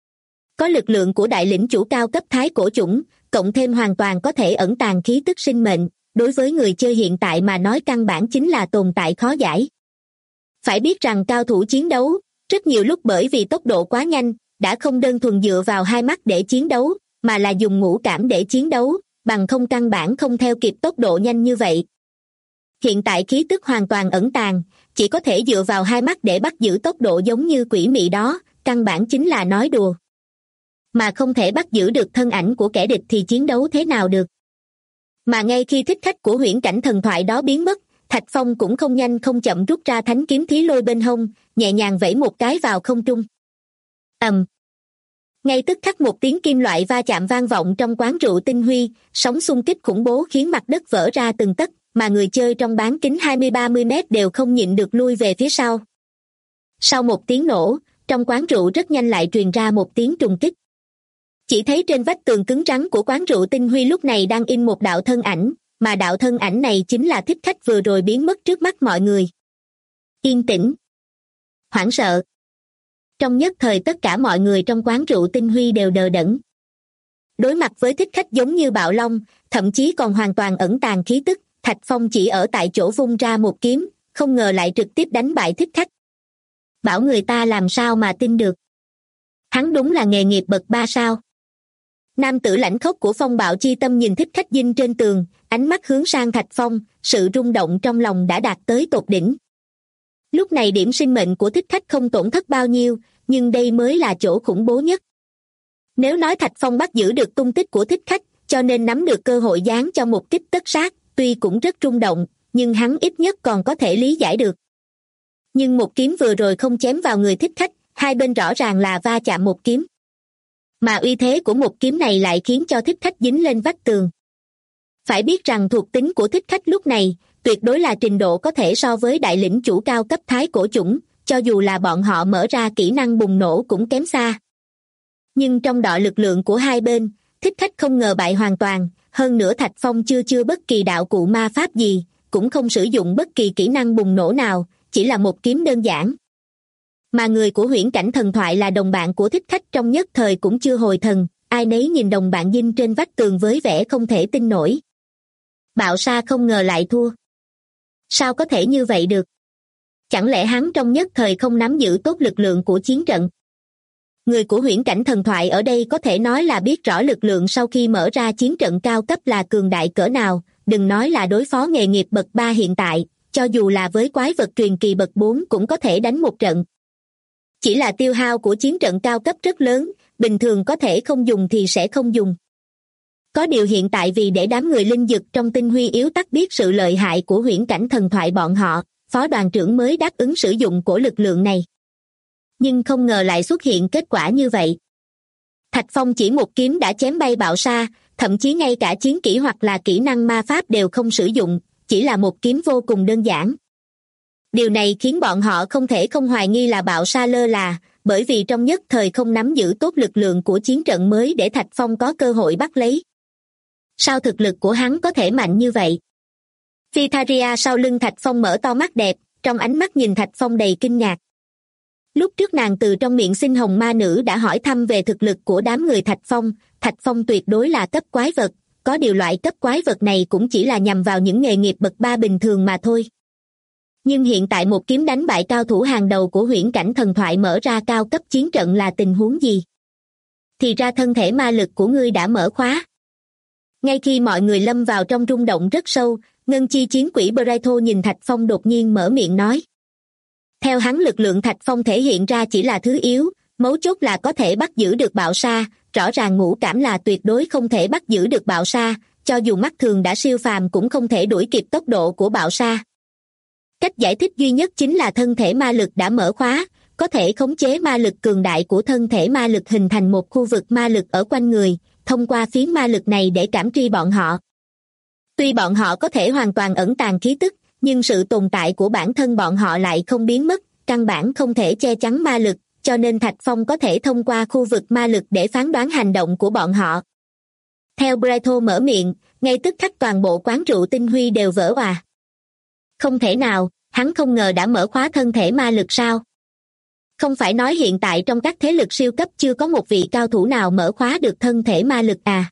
Có lực lượng của đại lĩnh chủ cao cấp thái cổ chủng, cộng thêm hoàn toàn có thể ẩn tàng khí tức sinh mệnh, đối với người chơi hiện tại mà nói căn bản chính là tồn tại khó giải. Phải biết rằng cao thủ chiến đấu, Rất nhiều lúc bởi vì tốc độ quá nhanh, đã không đơn thuần dựa vào hai mắt để chiến đấu, mà là dùng ngũ cảm để chiến đấu, bằng không căn bản không theo kịp tốc độ nhanh như vậy. Hiện tại khí tức hoàn toàn ẩn tàng, chỉ có thể dựa vào hai mắt để bắt giữ tốc độ giống như quỷ mị đó, căn bản chính là nói đùa. Mà không thể bắt giữ được thân ảnh của kẻ địch thì chiến đấu thế nào được. Mà ngay khi thích khách của huyễn cảnh thần thoại đó biến mất, Thạch Phong cũng không nhanh không chậm rút ra thánh kiếm thí lôi bên hông, nhẹ nhàng vẫy một cái vào không trung. Ngay tức khắc một tiếng kim loại va chạm vang vọng trong quán rượu Tinh Huy, sóng xung kích khủng bố khiến mặt đất vỡ ra từng tấc, mà người chơi trong bán kính 20-30 mét đều không nhịn được lui về phía sau. Sau một tiếng nổ, trong quán rượu rất nhanh lại truyền ra một tiếng trùng kích. Chỉ thấy trên vách tường cứng rắn của quán rượu Tinh Huy lúc này đang in một đạo thân ảnh, mà đạo thân ảnh này chính là thích khách vừa rồi biến mất trước mắt mọi người. Yên tĩnh. Hoảng sợ. Trong nhất thời tất cả mọi người trong quán rượu Tinh Huy đều đờ đẫn. Đối mặt với thích khách giống như bạo long, thậm chí còn hoàn toàn ẩn tàng khí tức, Thạch Phong chỉ ở tại chỗ vung ra một kiếm, không ngờ lại trực tiếp đánh bại thích khách. Bảo người ta làm sao mà tin được. Hắn đúng là nghề nghiệp bậc 3 sao. Nam tử lãnh khốc của Phong Bạo Chi Tâm nhìn thích khách dinh trên tường, ánh mắt hướng sang Thạch Phong, sự rung động trong lòng đã đạt tới tột đỉnh. Lúc này điểm sinh mệnh của thích khách không tổn thất bao nhiêu, nhưng đây mới là chỗ khủng bố nhất. Nếu nói Thạch Phong bắt giữ được tung tích của thích khách, cho nên nắm được cơ hội giáng cho một kích tất sát, tuy cũng rất rung động, nhưng hắn ít nhất còn có thể lý giải được. Nhưng một kiếm vừa rồi không chém vào người thích khách, hai bên rõ ràng là va chạm một kiếm. Mà uy thế của một kiếm này lại khiến cho thích khách dính lên vách tường. Phải biết rằng thuộc tính của thích khách lúc này, tuyệt đối là trình độ có thể so với đại lĩnh chủ cao cấp thái cổ chủng, cho dù là bọn họ mở ra kỹ năng bùng nổ cũng kém xa. Nhưng trong đọ lực lượng của hai bên, thích khách không ngờ bại hoàn toàn, hơn nữa Thạch Phong chưa bất kỳ đạo cụ ma pháp gì, cũng không sử dụng bất kỳ kỹ năng bùng nổ nào, chỉ là một kiếm đơn giản. Mà người của huyễn cảnh thần thoại là đồng bạn của thích khách trong nhất thời cũng chưa hồi thần, ai nấy nhìn đồng bạn dinh trên vách tường với vẻ không thể tin nổi. Bạo Sa không ngờ lại thua. Sao có thể như vậy được? Chẳng lẽ hắn trong nhất thời không nắm giữ tốt lực lượng của chiến trận? Người của huyễn cảnh thần thoại ở đây có thể nói là biết rõ lực lượng sau khi mở ra chiến trận cao cấp là cường đại cỡ nào, đừng nói là đối phó nghề nghiệp bậc 3 hiện tại, cho dù là với quái vật truyền kỳ bậc 4 cũng có thể đánh một trận. Chỉ là tiêu hao của chiến trận cao cấp rất lớn, bình thường có thể không dùng thì sẽ không dùng. Có điều hiện tại vì để đám người linh dực trong Tinh Huy yếu tắc biết sự lợi hại của huyễn cảnh thần thoại bọn họ, phó đoàn trưởng mới đáp ứng sử dụng của lực lượng này. Nhưng không ngờ lại xuất hiện kết quả như vậy. Thạch Phong chỉ một kiếm đã chém bay Bạo Sa, thậm chí ngay cả chiến kỹ hoặc là kỹ năng ma pháp đều không sử dụng, chỉ là một kiếm vô cùng đơn giản. Điều này khiến bọn họ không thể không hoài nghi là Bạo Sa lơ là, bởi vì trong nhất thời không nắm giữ tốt lực lượng của chiến trận mới để Thạch Phong có cơ hội bắt lấy. Sao thực lực của hắn có thể mạnh như vậy? Vitharia sau lưng Thạch Phong mở to mắt đẹp, trong ánh mắt nhìn Thạch Phong đầy kinh ngạc. Lúc trước nàng từ trong miệng Sinh Hồng Ma Nữ đã hỏi thăm về thực lực của đám người Thạch Phong tuyệt đối là cấp quái vật, có điều loại cấp quái vật này cũng chỉ là nhằm vào những nghề nghiệp bậc 3 bình thường mà thôi. Nhưng hiện tại một kiếm đánh bại cao thủ hàng đầu của huyễn cảnh thần thoại mở ra cao cấp chiến trận là tình huống gì? Thì ra thân thể ma lực của ngươi đã mở khóa. Ngay khi mọi người lâm vào trong rung động rất sâu, ngân chi chiến quỷ Braito nhìn Thạch Phong đột nhiên mở miệng nói. Theo hắn lực lượng Thạch Phong thể hiện ra chỉ là thứ yếu, mấu chốt là có thể bắt giữ được Bạo Sa, rõ ràng ngũ cảm là tuyệt đối không thể bắt giữ được Bạo Sa, cho dù mắt thường đã siêu phàm cũng không thể đuổi kịp tốc độ của Bạo Sa. Cách giải thích duy nhất chính là thân thể ma lực đã mở khóa, có thể khống chế ma lực cường đại của thân thể ma lực hình thành một khu vực ma lực ở quanh người, thông qua phiến ma lực này để cảm tri bọn họ. Tuy bọn họ có thể hoàn toàn ẩn tàng khí tức, nhưng sự tồn tại của bản thân bọn họ lại không biến mất, căn bản không thể che chắn ma lực, cho nên Thạch Phong có thể thông qua khu vực ma lực để phán đoán hành động của bọn họ. Theo Braito mở miệng, ngay tức khắc toàn bộ quán rượu Tinh Huy đều vỡ òa. Không thể nào, hắn không ngờ đã mở khóa thân thể ma lực sao? Không phải nói hiện tại trong các thế lực siêu cấp chưa có một vị cao thủ nào mở khóa được thân thể ma lực à?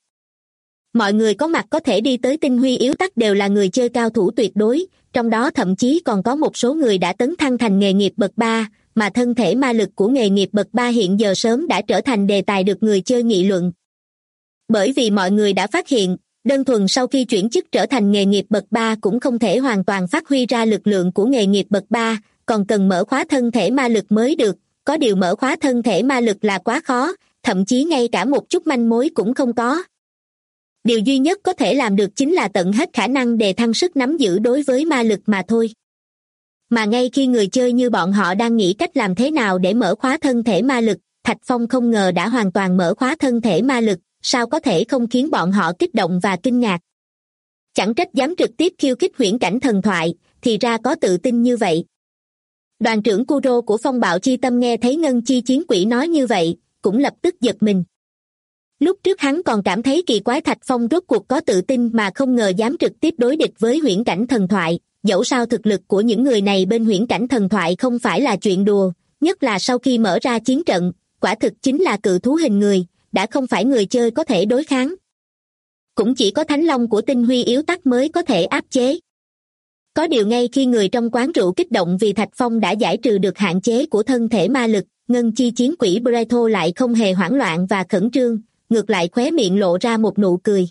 Mọi người có mặt có thể đi tới Tinh Huy yếu tắc đều là người chơi cao thủ tuyệt đối, trong đó thậm chí còn có một số người đã tấn thăng thành nghề nghiệp bậc 3, mà thân thể ma lực của nghề nghiệp bậc 3 hiện giờ sớm đã trở thành đề tài được người chơi nghị luận. Bởi vì mọi người đã phát hiện, đơn thuần sau khi chuyển chức trở thành nghề nghiệp bậc 3 cũng không thể hoàn toàn phát huy ra lực lượng của nghề nghiệp bậc 3, còn cần mở khóa thân thể ma lực mới được. Có điều mở khóa thân thể ma lực là quá khó, thậm chí ngay cả một chút manh mối cũng không có. Điều duy nhất có thể làm được chính là tận hết khả năng đề thăng sức nắm giữ đối với ma lực mà thôi. Mà ngay khi người chơi như bọn họ đang nghĩ cách làm thế nào để mở khóa thân thể ma lực, Thạch Phong không ngờ đã hoàn toàn mở khóa thân thể ma lực, sao có thể không khiến bọn họ kích động và kinh ngạc. Chẳng trách dám trực tiếp khiêu khích huyễn cảnh thần thoại, thì ra có tự tin như vậy. Đoàn trưởng Kuro của Phong Bạo Chi Tâm nghe thấy Ngân Chi Chiến Quỷ nói như vậy, cũng lập tức giật mình. Lúc trước hắn còn cảm thấy kỳ quái Thạch Phong rốt cuộc có tự tin mà không ngờ dám trực tiếp đối địch với huyễn cảnh thần thoại, dẫu sao thực lực của những người này bên huyễn cảnh thần thoại không phải là chuyện đùa, nhất là sau khi mở ra chiến trận, quả thực chính là cự thú hình người, đã không phải người chơi có thể đối kháng. Cũng chỉ có Thánh Long của Tinh Huy yếu tắc mới có thể áp chế. Có điều ngay khi người trong quán rượu kích động vì Thạch Phong đã giải trừ được hạn chế của thân thể ma lực, Ngân Chi Chiến Quỷ Breto lại không hề hoảng loạn và khẩn trương, ngược lại khóe miệng lộ ra một nụ cười.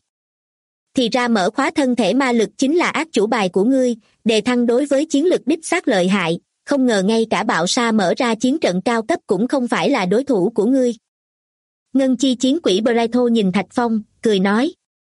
Thì ra mở khóa thân thể ma lực chính là ác chủ bài của ngươi, đề thăng đối với chiến lực đích xác lợi hại, không ngờ ngay cả bạo sa mở ra chiến trận cao cấp cũng không phải là đối thủ của ngươi. Ngân Chi Chiến Quỷ Breto nhìn Thạch Phong, cười nói.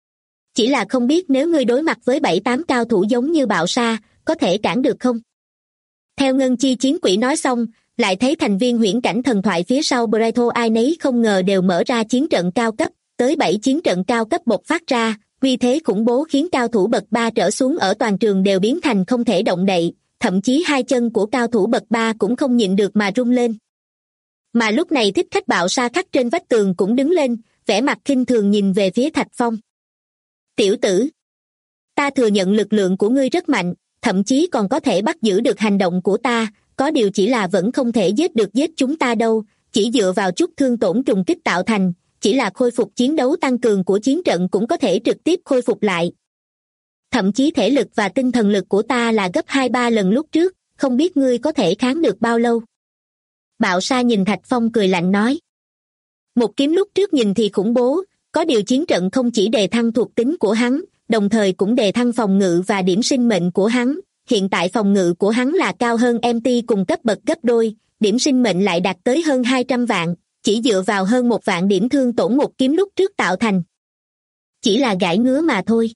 Chỉ là không biết nếu ngươi đối mặt với 7-8 cao thủ giống như bạo sa, có thể cản được không? Theo Ngân Chi Chiến Quỷ nói xong, lại thấy thành viên huyễn cảnh thần thoại phía sau Breto ai nấy không ngờ đều mở ra chiến trận cao cấp, tới 7 chiến trận cao cấp bộc phát ra, uy thế khủng bố khiến cao thủ bậc 3 trở xuống ở toàn trường đều biến thành không thể động đậy, thậm chí hai chân của cao thủ bậc 3 cũng không nhịn được mà rung lên. Mà lúc này thích khách bạo sa khắc trên vách tường cũng đứng lên, vẻ mặt khinh thường nhìn về phía Thạch Phong. Tiểu tử, ta thừa nhận lực lượng của ngươi rất mạnh, thậm chí còn có thể bắt giữ được hành động của ta, có điều chỉ là vẫn không thể giết chúng ta đâu, chỉ dựa vào chút thương tổn trùng kích tạo thành, chỉ là khôi phục chiến đấu tăng cường của chiến trận cũng có thể trực tiếp khôi phục lại. Thậm chí thể lực và tinh thần lực của ta là gấp 2-3 lần lúc trước, không biết ngươi có thể kháng được bao lâu. Bạo sa nhìn Thạch Phong cười lạnh nói. Một kiếm lúc trước nhìn thì khủng bố, có điều chiến trận không chỉ đề thăng thuộc tính của hắn, đồng thời cũng đề thăng phòng ngự và điểm sinh mệnh của hắn. Hiện tại phòng ngự của hắn là cao hơn MT cùng cấp bậc gấp đôi, điểm sinh mệnh lại đạt tới hơn 200 vạn, chỉ dựa vào hơn 1 vạn điểm thương tổn một kiếm lúc trước tạo thành. Chỉ là gãi ngứa mà thôi.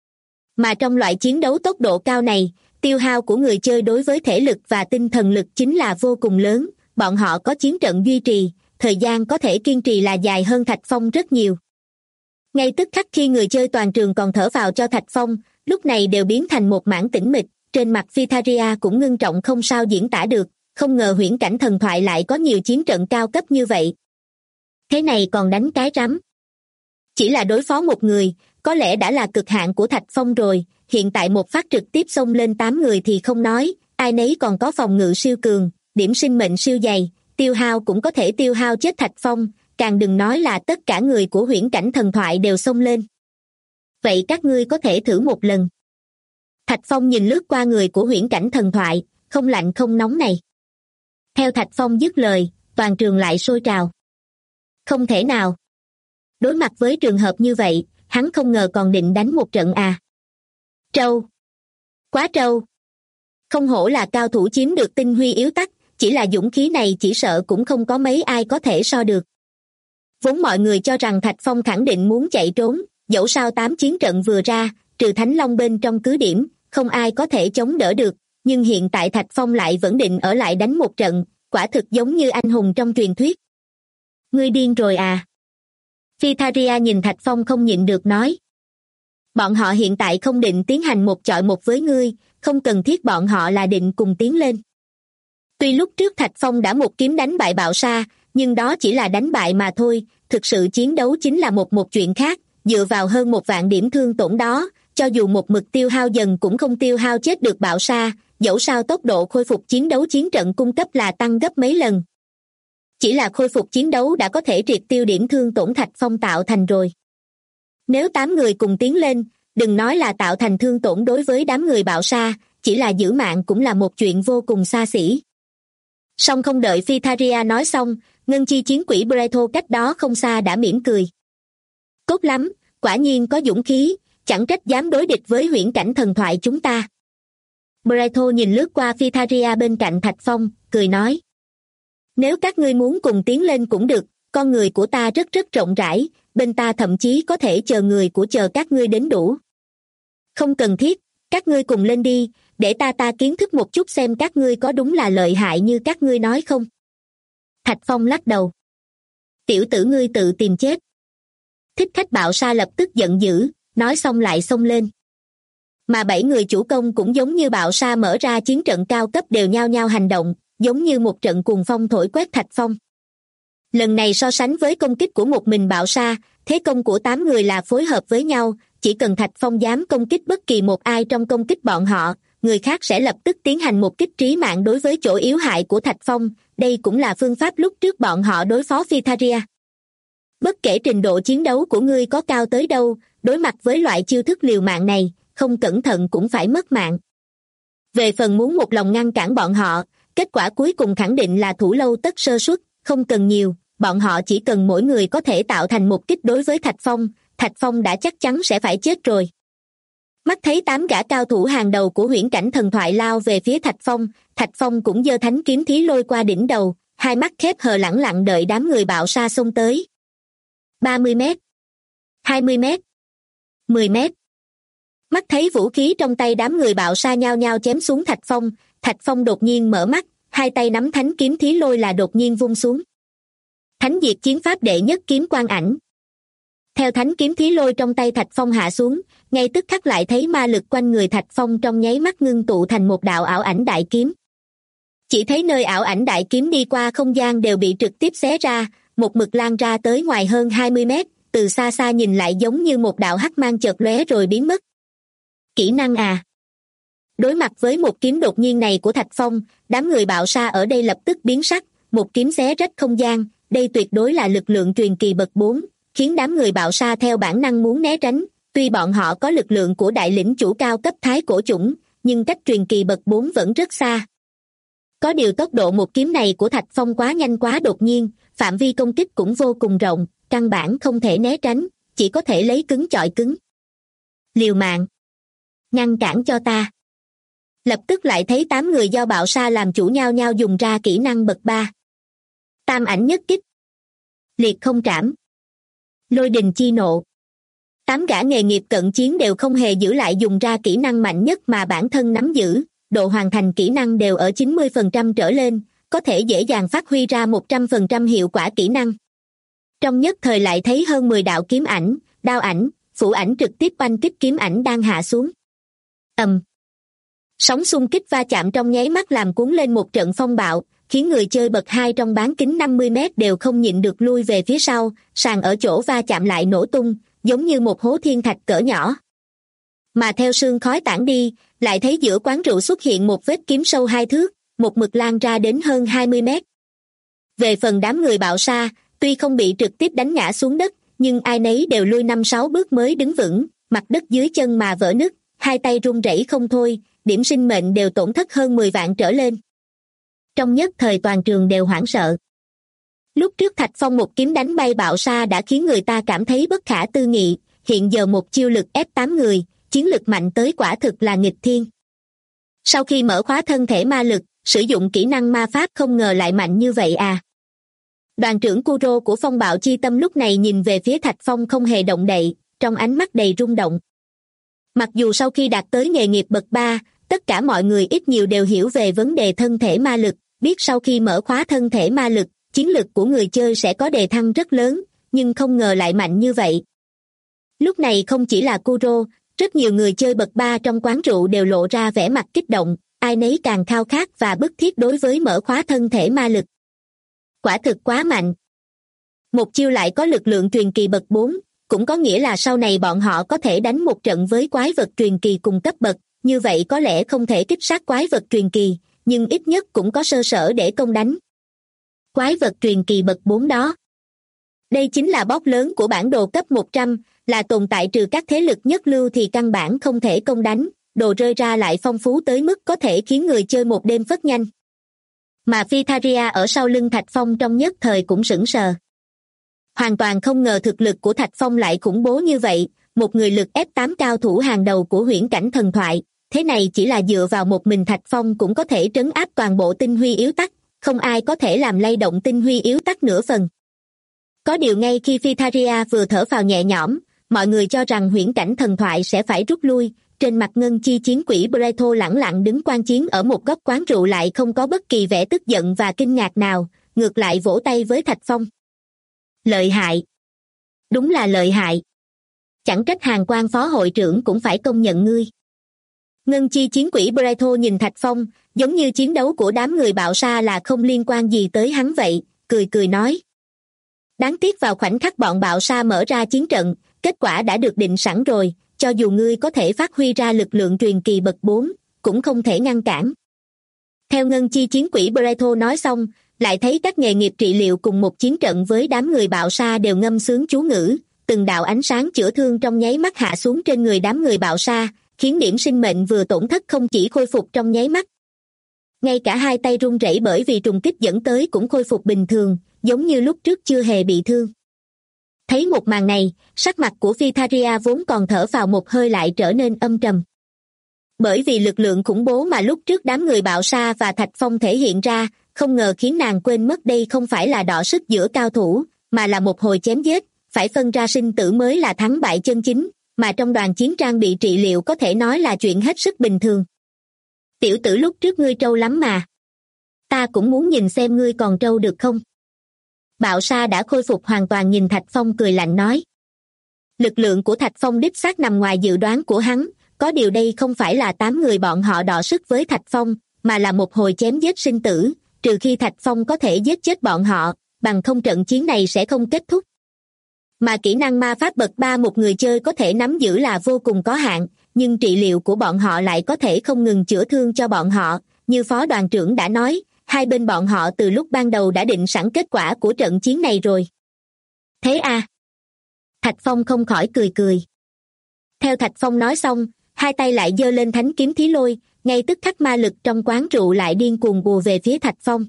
Mà trong loại chiến đấu tốc độ cao này, tiêu hao của người chơi đối với thể lực và tinh thần lực chính là vô cùng lớn, bọn họ có chiến trận duy trì, thời gian có thể kiên trì là dài hơn Thạch Phong rất nhiều. Ngay tức khắc khi người chơi toàn trường còn thở vào cho Thạch Phong, lúc này đều biến thành một mảng tĩnh mịch, trên mặt Vitaria cũng ngưng trọng không sao diễn tả được, không ngờ huyễn cảnh thần thoại lại có nhiều chiến trận cao cấp như vậy. Thế này còn đánh cái rắm. Chỉ là đối phó một người, có lẽ đã là cực hạn của Thạch Phong rồi, hiện tại một phát trực tiếp xông lên 8 người thì không nói, ai nấy còn có phòng ngự siêu cường, điểm sinh mệnh siêu dày, tiêu hao cũng có thể tiêu hao chết Thạch Phong, càng đừng nói là tất cả người của huyễn cảnh thần thoại đều xông lên. Vậy các ngươi có thể thử một lần. Thạch Phong nhìn lướt qua người của huyễn cảnh thần thoại, không lạnh không nóng này. Theo Thạch Phong dứt lời, toàn trường lại sôi trào. Không thể nào. Đối mặt với trường hợp như vậy, hắn không ngờ còn định đánh một trận à. Trâu. Quá trâu. Không hổ là cao thủ chiếm được tinh huy yếu tắc, chỉ là dũng khí này chỉ sợ cũng không có mấy ai có thể so được. Vốn mọi người cho rằng Thạch Phong khẳng định muốn chạy trốn, dẫu sao 8 chiến trận vừa ra, trừ Thánh Long bên trong cứ điểm, không ai có thể chống đỡ được, nhưng hiện tại Thạch Phong lại vẫn định ở lại đánh một trận, quả thực giống như anh hùng trong truyền thuyết. Ngươi điên rồi à? Vitaria nhìn Thạch Phong không nhịn được nói. Bọn họ hiện tại không định tiến hành một chọi một với ngươi, không cần thiết bọn họ là định cùng tiến lên. Tuy lúc trước Thạch Phong đã một kiếm đánh bại bạo sa, nhưng đó chỉ là đánh bại mà thôi, thực sự chiến đấu chính là một chuyện khác, dựa vào hơn 1 vạn điểm thương tổn đó, cho dù một mực tiêu hao dần cũng không tiêu hao chết được bạo sa, dẫu sao tốc độ khôi phục chiến đấu chiến trận cung cấp là tăng gấp mấy lần. Chỉ là khôi phục chiến đấu đã có thể triệt tiêu điểm thương tổn Thạch Phong tạo thành rồi. Nếu 8 người cùng tiến lên, đừng nói là tạo thành thương tổn đối với đám người bạo sa, chỉ là giữ mạng cũng là một chuyện vô cùng xa xỉ. Song không đợi Phytharia nói xong, ngân chi chiến quỷ Breto cách đó không xa đã mỉm cười. Tốt lắm, quả nhiên có dũng khí, chẳng trách dám đối địch với huyễn cảnh thần thoại chúng ta. Breto nhìn lướt qua Phytharia bên cạnh Thạch Phong, cười nói. Nếu các ngươi muốn cùng tiến lên cũng được, con người của ta rất rộng rãi, bên ta thậm chí có thể chờ người của chờ các ngươi đến đủ. Không cần thiết, các ngươi cùng lên đi, để ta kiến thức một chút xem các ngươi có đúng là lợi hại như các ngươi nói không. Thạch Phong lắc đầu. Tiểu tử ngươi tự tìm chết. Thích Khách Bạo Sa lập tức giận dữ, nói xong lại xông lên. Mà 7 người chủ công cũng giống như Bạo Sa mở ra chiến trận cao cấp đều nhao nhao hành động, giống như một trận cuồng phong thổi quét Thạch Phong. Lần này so sánh với công kích của một mình Bạo Sa, thế công của 8 người là phối hợp với nhau, chỉ cần Thạch Phong dám công kích bất kỳ một ai trong công kích bọn họ, người khác sẽ lập tức tiến hành một kích trí mạng đối với chỗ yếu hại của Thạch Phong, đây cũng là phương pháp lúc trước bọn họ đối phó Phytharia. Bất kể trình độ chiến đấu của ngươi có cao tới đâu, đối mặt với loại chiêu thức liều mạng này, không cẩn thận cũng phải mất mạng. Về phần muốn một lòng ngăn cản bọn họ, kết quả cuối cùng khẳng định là thủ lâu tất sơ suất, không cần nhiều, bọn họ chỉ cần mỗi người có thể tạo thành một kích đối với Thạch Phong đã chắc chắn sẽ phải chết rồi. Mắt thấy 8 gã cao thủ hàng đầu của huyễn cảnh thần thoại lao về phía Thạch Phong cũng giơ thánh kiếm thí lôi qua đỉnh đầu, hai mắt khép hờ lẳng lặng đợi đám người Bạo Sa xông tới. 30 mét, 20 mét, 10 mét. Mắt thấy vũ khí trong tay đám người Bạo Sa nhao nhao chém xuống Thạch Phong đột nhiên mở mắt, hai tay nắm thánh kiếm thí lôi là đột nhiên vung xuống. Thánh diệt chiến pháp đệ nhất kiếm quang ảnh. Theo thánh kiếm thí lôi trong tay Thạch Phong hạ xuống, ngay tức khắc lại thấy ma lực quanh người Thạch Phong trong nháy mắt ngưng tụ thành một đạo ảo ảnh đại kiếm. Chỉ thấy nơi ảo ảnh đại kiếm đi qua không gian đều bị trực tiếp xé ra, một mực lan ra tới ngoài hơn 20 mét, từ xa xa nhìn lại giống như một đạo hắc mang chợt lóe rồi biến mất. Kỹ năng à? Đối mặt với một kiếm đột nhiên này của Thạch Phong, đám người Bạo Sa ở đây lập tức biến sắc, một kiếm xé rách không gian, đây tuyệt đối là lực lượng truyền kỳ bậc 4, khiến đám người Bạo Sa theo bản năng muốn né tránh, tuy bọn họ có lực lượng của đại lĩnh chủ cao cấp thái cổ chủng, nhưng cách truyền kỳ bậc 4 vẫn rất xa. Có điều tốc độ một kiếm này của Thạch Phong quá nhanh quá đột nhiên, phạm vi công kích cũng vô cùng rộng, căn bản không thể né tránh, chỉ có thể lấy cứng chọi cứng. Liều mạng! Ngăn cản cho ta! Lập tức lại thấy 8 người do Bạo Sa làm chủ nhau nhau dùng ra kỹ năng bậc 3. Tam ảnh nhất kích, liệt không trảm, lôi đình chi nộ. 8 gã nghề nghiệp cận chiến đều không hề giữ lại dùng ra kỹ năng mạnh nhất mà bản thân nắm giữ, độ hoàn thành kỹ năng đều ở 90% trở lên, có thể dễ dàng phát huy ra 100% hiệu quả kỹ năng. Trong nhất thời lại thấy hơn 10 đạo kiếm ảnh, đao ảnh, phủ ảnh trực tiếp oanh kích kiếm ảnh đang hạ xuống. Sóng xung kích va chạm trong nháy mắt làm cuốn lên một trận phong bạo, khiến người chơi bậc 2 trong bán kính 50 mét đều không nhịn được lui về phía sau, sàn ở chỗ va chạm lại nổ tung, giống như một hố thiên thạch cỡ nhỏ. Mà theo sương khói tản đi, lại thấy giữa quán rượu xuất hiện một vết kiếm sâu 2 thước, một mực lan ra đến hơn 20 mét. Về phần đám người Bạo Sa, tuy không bị trực tiếp đánh ngã xuống đất, nhưng ai nấy đều lui 5-6 bước mới đứng vững, mặt đất dưới chân mà vỡ nứt, hai tay run rẩy không thôi, điểm sinh mệnh đều tổn thất hơn 10 vạn trở lên. Trong nhất thời toàn trường đều hoảng sợ. Lúc trước Thạch Phong một kiếm đánh bay Bạo Sa đã khiến người ta cảm thấy bất khả tư nghị, hiện giờ một chiêu lực ép 8 người, chiến lực mạnh tới quả thực là nghịch thiên. Sau khi mở khóa thân thể ma lực, sử dụng kỹ năng ma pháp không ngờ lại mạnh như vậy à. Đoàn trưởng Kuro của Phong Bạo Chi Tâm lúc này nhìn về phía Thạch Phong không hề động đậy, trong ánh mắt đầy rung động. Mặc dù sau khi đạt tới nghề nghiệp bậc 3, tất cả mọi người ít nhiều đều hiểu về vấn đề thân thể ma lực, biết sau khi mở khóa thân thể ma lực, chiến lực của người chơi sẽ có đề thăng rất lớn, nhưng không ngờ lại mạnh như vậy. Lúc này không chỉ là Kuro, rất nhiều người chơi bậc 3 trong quán rượu đều lộ ra vẻ mặt kích động, ai nấy càng khao khát và bức thiết đối với mở khóa thân thể ma lực. Quả thực quá mạnh. Một chiêu lại có lực lượng truyền kỳ bậc 4, cũng có nghĩa là sau này bọn họ có thể đánh một trận với quái vật truyền kỳ cùng cấp bậc, như vậy có lẽ không thể kích sát quái vật truyền kỳ, nhưng ít nhất cũng có sơ sở để công đánh. Quái vật truyền kỳ bậc 4 đó. Đây chính là boss lớn của bản đồ cấp 100, là tồn tại trừ các thế lực nhất lưu thì căn bản không thể công đánh, đồ rơi ra lại phong phú tới mức có thể khiến người chơi một đêm phất nhanh. Mà Phytharia ở sau lưng Thạch Phong trong nhất thời cũng sững sờ. Hoàn toàn không ngờ thực lực của Thạch Phong lại khủng bố như vậy, một người lực ép 8 cao thủ hàng đầu của huyễn cảnh thần thoại, thế này chỉ là dựa vào một mình Thạch Phong cũng có thể trấn áp toàn bộ tinh huy yếu tắc, không ai có thể làm lay động tinh huy yếu tắc nửa phần. Có điều ngay khi Phytharia vừa thở phào nhẹ nhõm, mọi người cho rằng huyễn cảnh thần thoại sẽ phải rút lui, trên mặt ngân chi chiến quỷ Preto lẳng lặng đứng quan chiến ở một góc quán rượu lại không có bất kỳ vẻ tức giận và kinh ngạc nào, ngược lại vỗ tay với Thạch Phong. Lợi hại! Đúng là lợi hại! Chẳng trách Hàng Quan phó hội trưởng cũng phải công nhận ngươi. Ngân chi chiến quỷ Preto nhìn Thạch Phong, giống như chiến đấu của đám người bạo sa là không liên quan gì tới hắn vậy, cười cười nói. Đáng tiếc vào khoảnh khắc bọn bạo sa mở ra chiến trận, kết quả đã được định sẵn rồi, cho dù ngươi có thể phát huy ra lực lượng truyền kỳ bậc 4, cũng không thể ngăn cản. Theo ngân chi chiến quỷ Preto nói xong, lại thấy các nghề nghiệp trị liệu cùng một chiến trận với đám người bạo sa đều ngâm sướng chú ngữ, từng đạo ánh sáng chữa thương trong nháy mắt hạ xuống trên người đám người bạo sa, khiến điểm sinh mệnh vừa tổn thất không chỉ khôi phục trong nháy mắt. Ngay cả hai tay run rẩy bởi vì trùng kích dẫn tới cũng khôi phục bình thường, giống như lúc trước chưa hề bị thương. Thấy một màn này, sắc mặt của Phytharia vốn còn thở phào một hơi lại trở nên âm trầm. Bởi vì lực lượng khủng bố mà lúc trước đám người bạo sa và Thạch Phong thể hiện ra, không ngờ khiến nàng quên mất đây không phải là đọ sức giữa cao thủ, mà là một hồi chém giết, phải phân ra sinh tử mới là thắng bại chân chính, mà trong đoàn chiến trang bị trị liệu có thể nói là chuyện hết sức bình thường. Tiểu tử lúc trước ngươi trâu lắm mà. Ta cũng muốn nhìn xem ngươi còn trâu được không? Bạo sa đã khôi phục hoàn toàn nhìn Thạch Phong cười lạnh nói. Lực lượng của Thạch Phong đích xác nằm ngoài dự đoán của hắn, có điều đây không phải là 8 người bọn họ đọ sức với Thạch Phong, mà là một hồi chém giết sinh tử, trừ khi Thạch Phong có thể giết chết bọn họ, bằng không trận chiến này sẽ không kết thúc. Mà kỹ năng ma pháp bậc 3 một người chơi có thể nắm giữ là vô cùng có hạn, nhưng trị liệu của bọn họ lại có thể không ngừng chữa thương cho bọn họ, như phó đoàn trưởng đã nói, hai bên bọn họ từ lúc ban đầu đã định sẵn kết quả của trận chiến này rồi. Thế à? Thạch Phong không khỏi cười cười. Theo Thạch Phong nói xong, hai tay lại giơ lên thánh kiếm thí lôi, ngay tức khắc ma lực trong quán rượu lại điên cuồng bùa về phía Thạch Phong.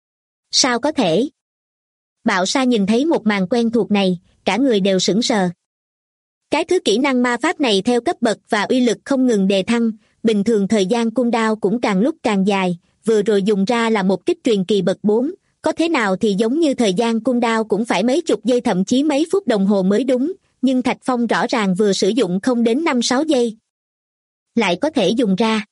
Sao có thể? Bạo sa nhìn thấy một màn quen thuộc này, cả người đều sững sờ. Cái thứ kỹ năng ma pháp này theo cấp bậc và uy lực không ngừng đề thăng, bình thường thời gian cooldown cũng càng lúc càng dài, vừa rồi dùng ra là một kích truyền kỳ bậc 4, có thế nào thì giống như thời gian cooldown cũng phải mấy chục giây thậm chí mấy phút đồng hồ mới đúng, nhưng Thạch Phong rõ ràng vừa sử dụng không đến 5-6 giây. Lại có thể dùng ra.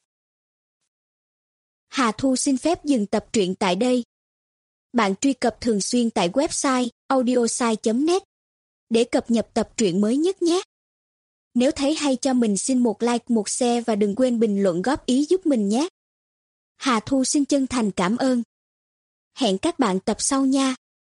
Hà Thu xin phép dừng tập truyện tại đây. Bạn truy cập thường xuyên tại website audiosai.net để cập nhật tập truyện mới nhất nhé. Nếu thấy hay cho mình xin một like, một share và đừng quên bình luận góp ý giúp mình nhé. Hà Thu xin chân thành cảm ơn. Hẹn các bạn tập sau nha.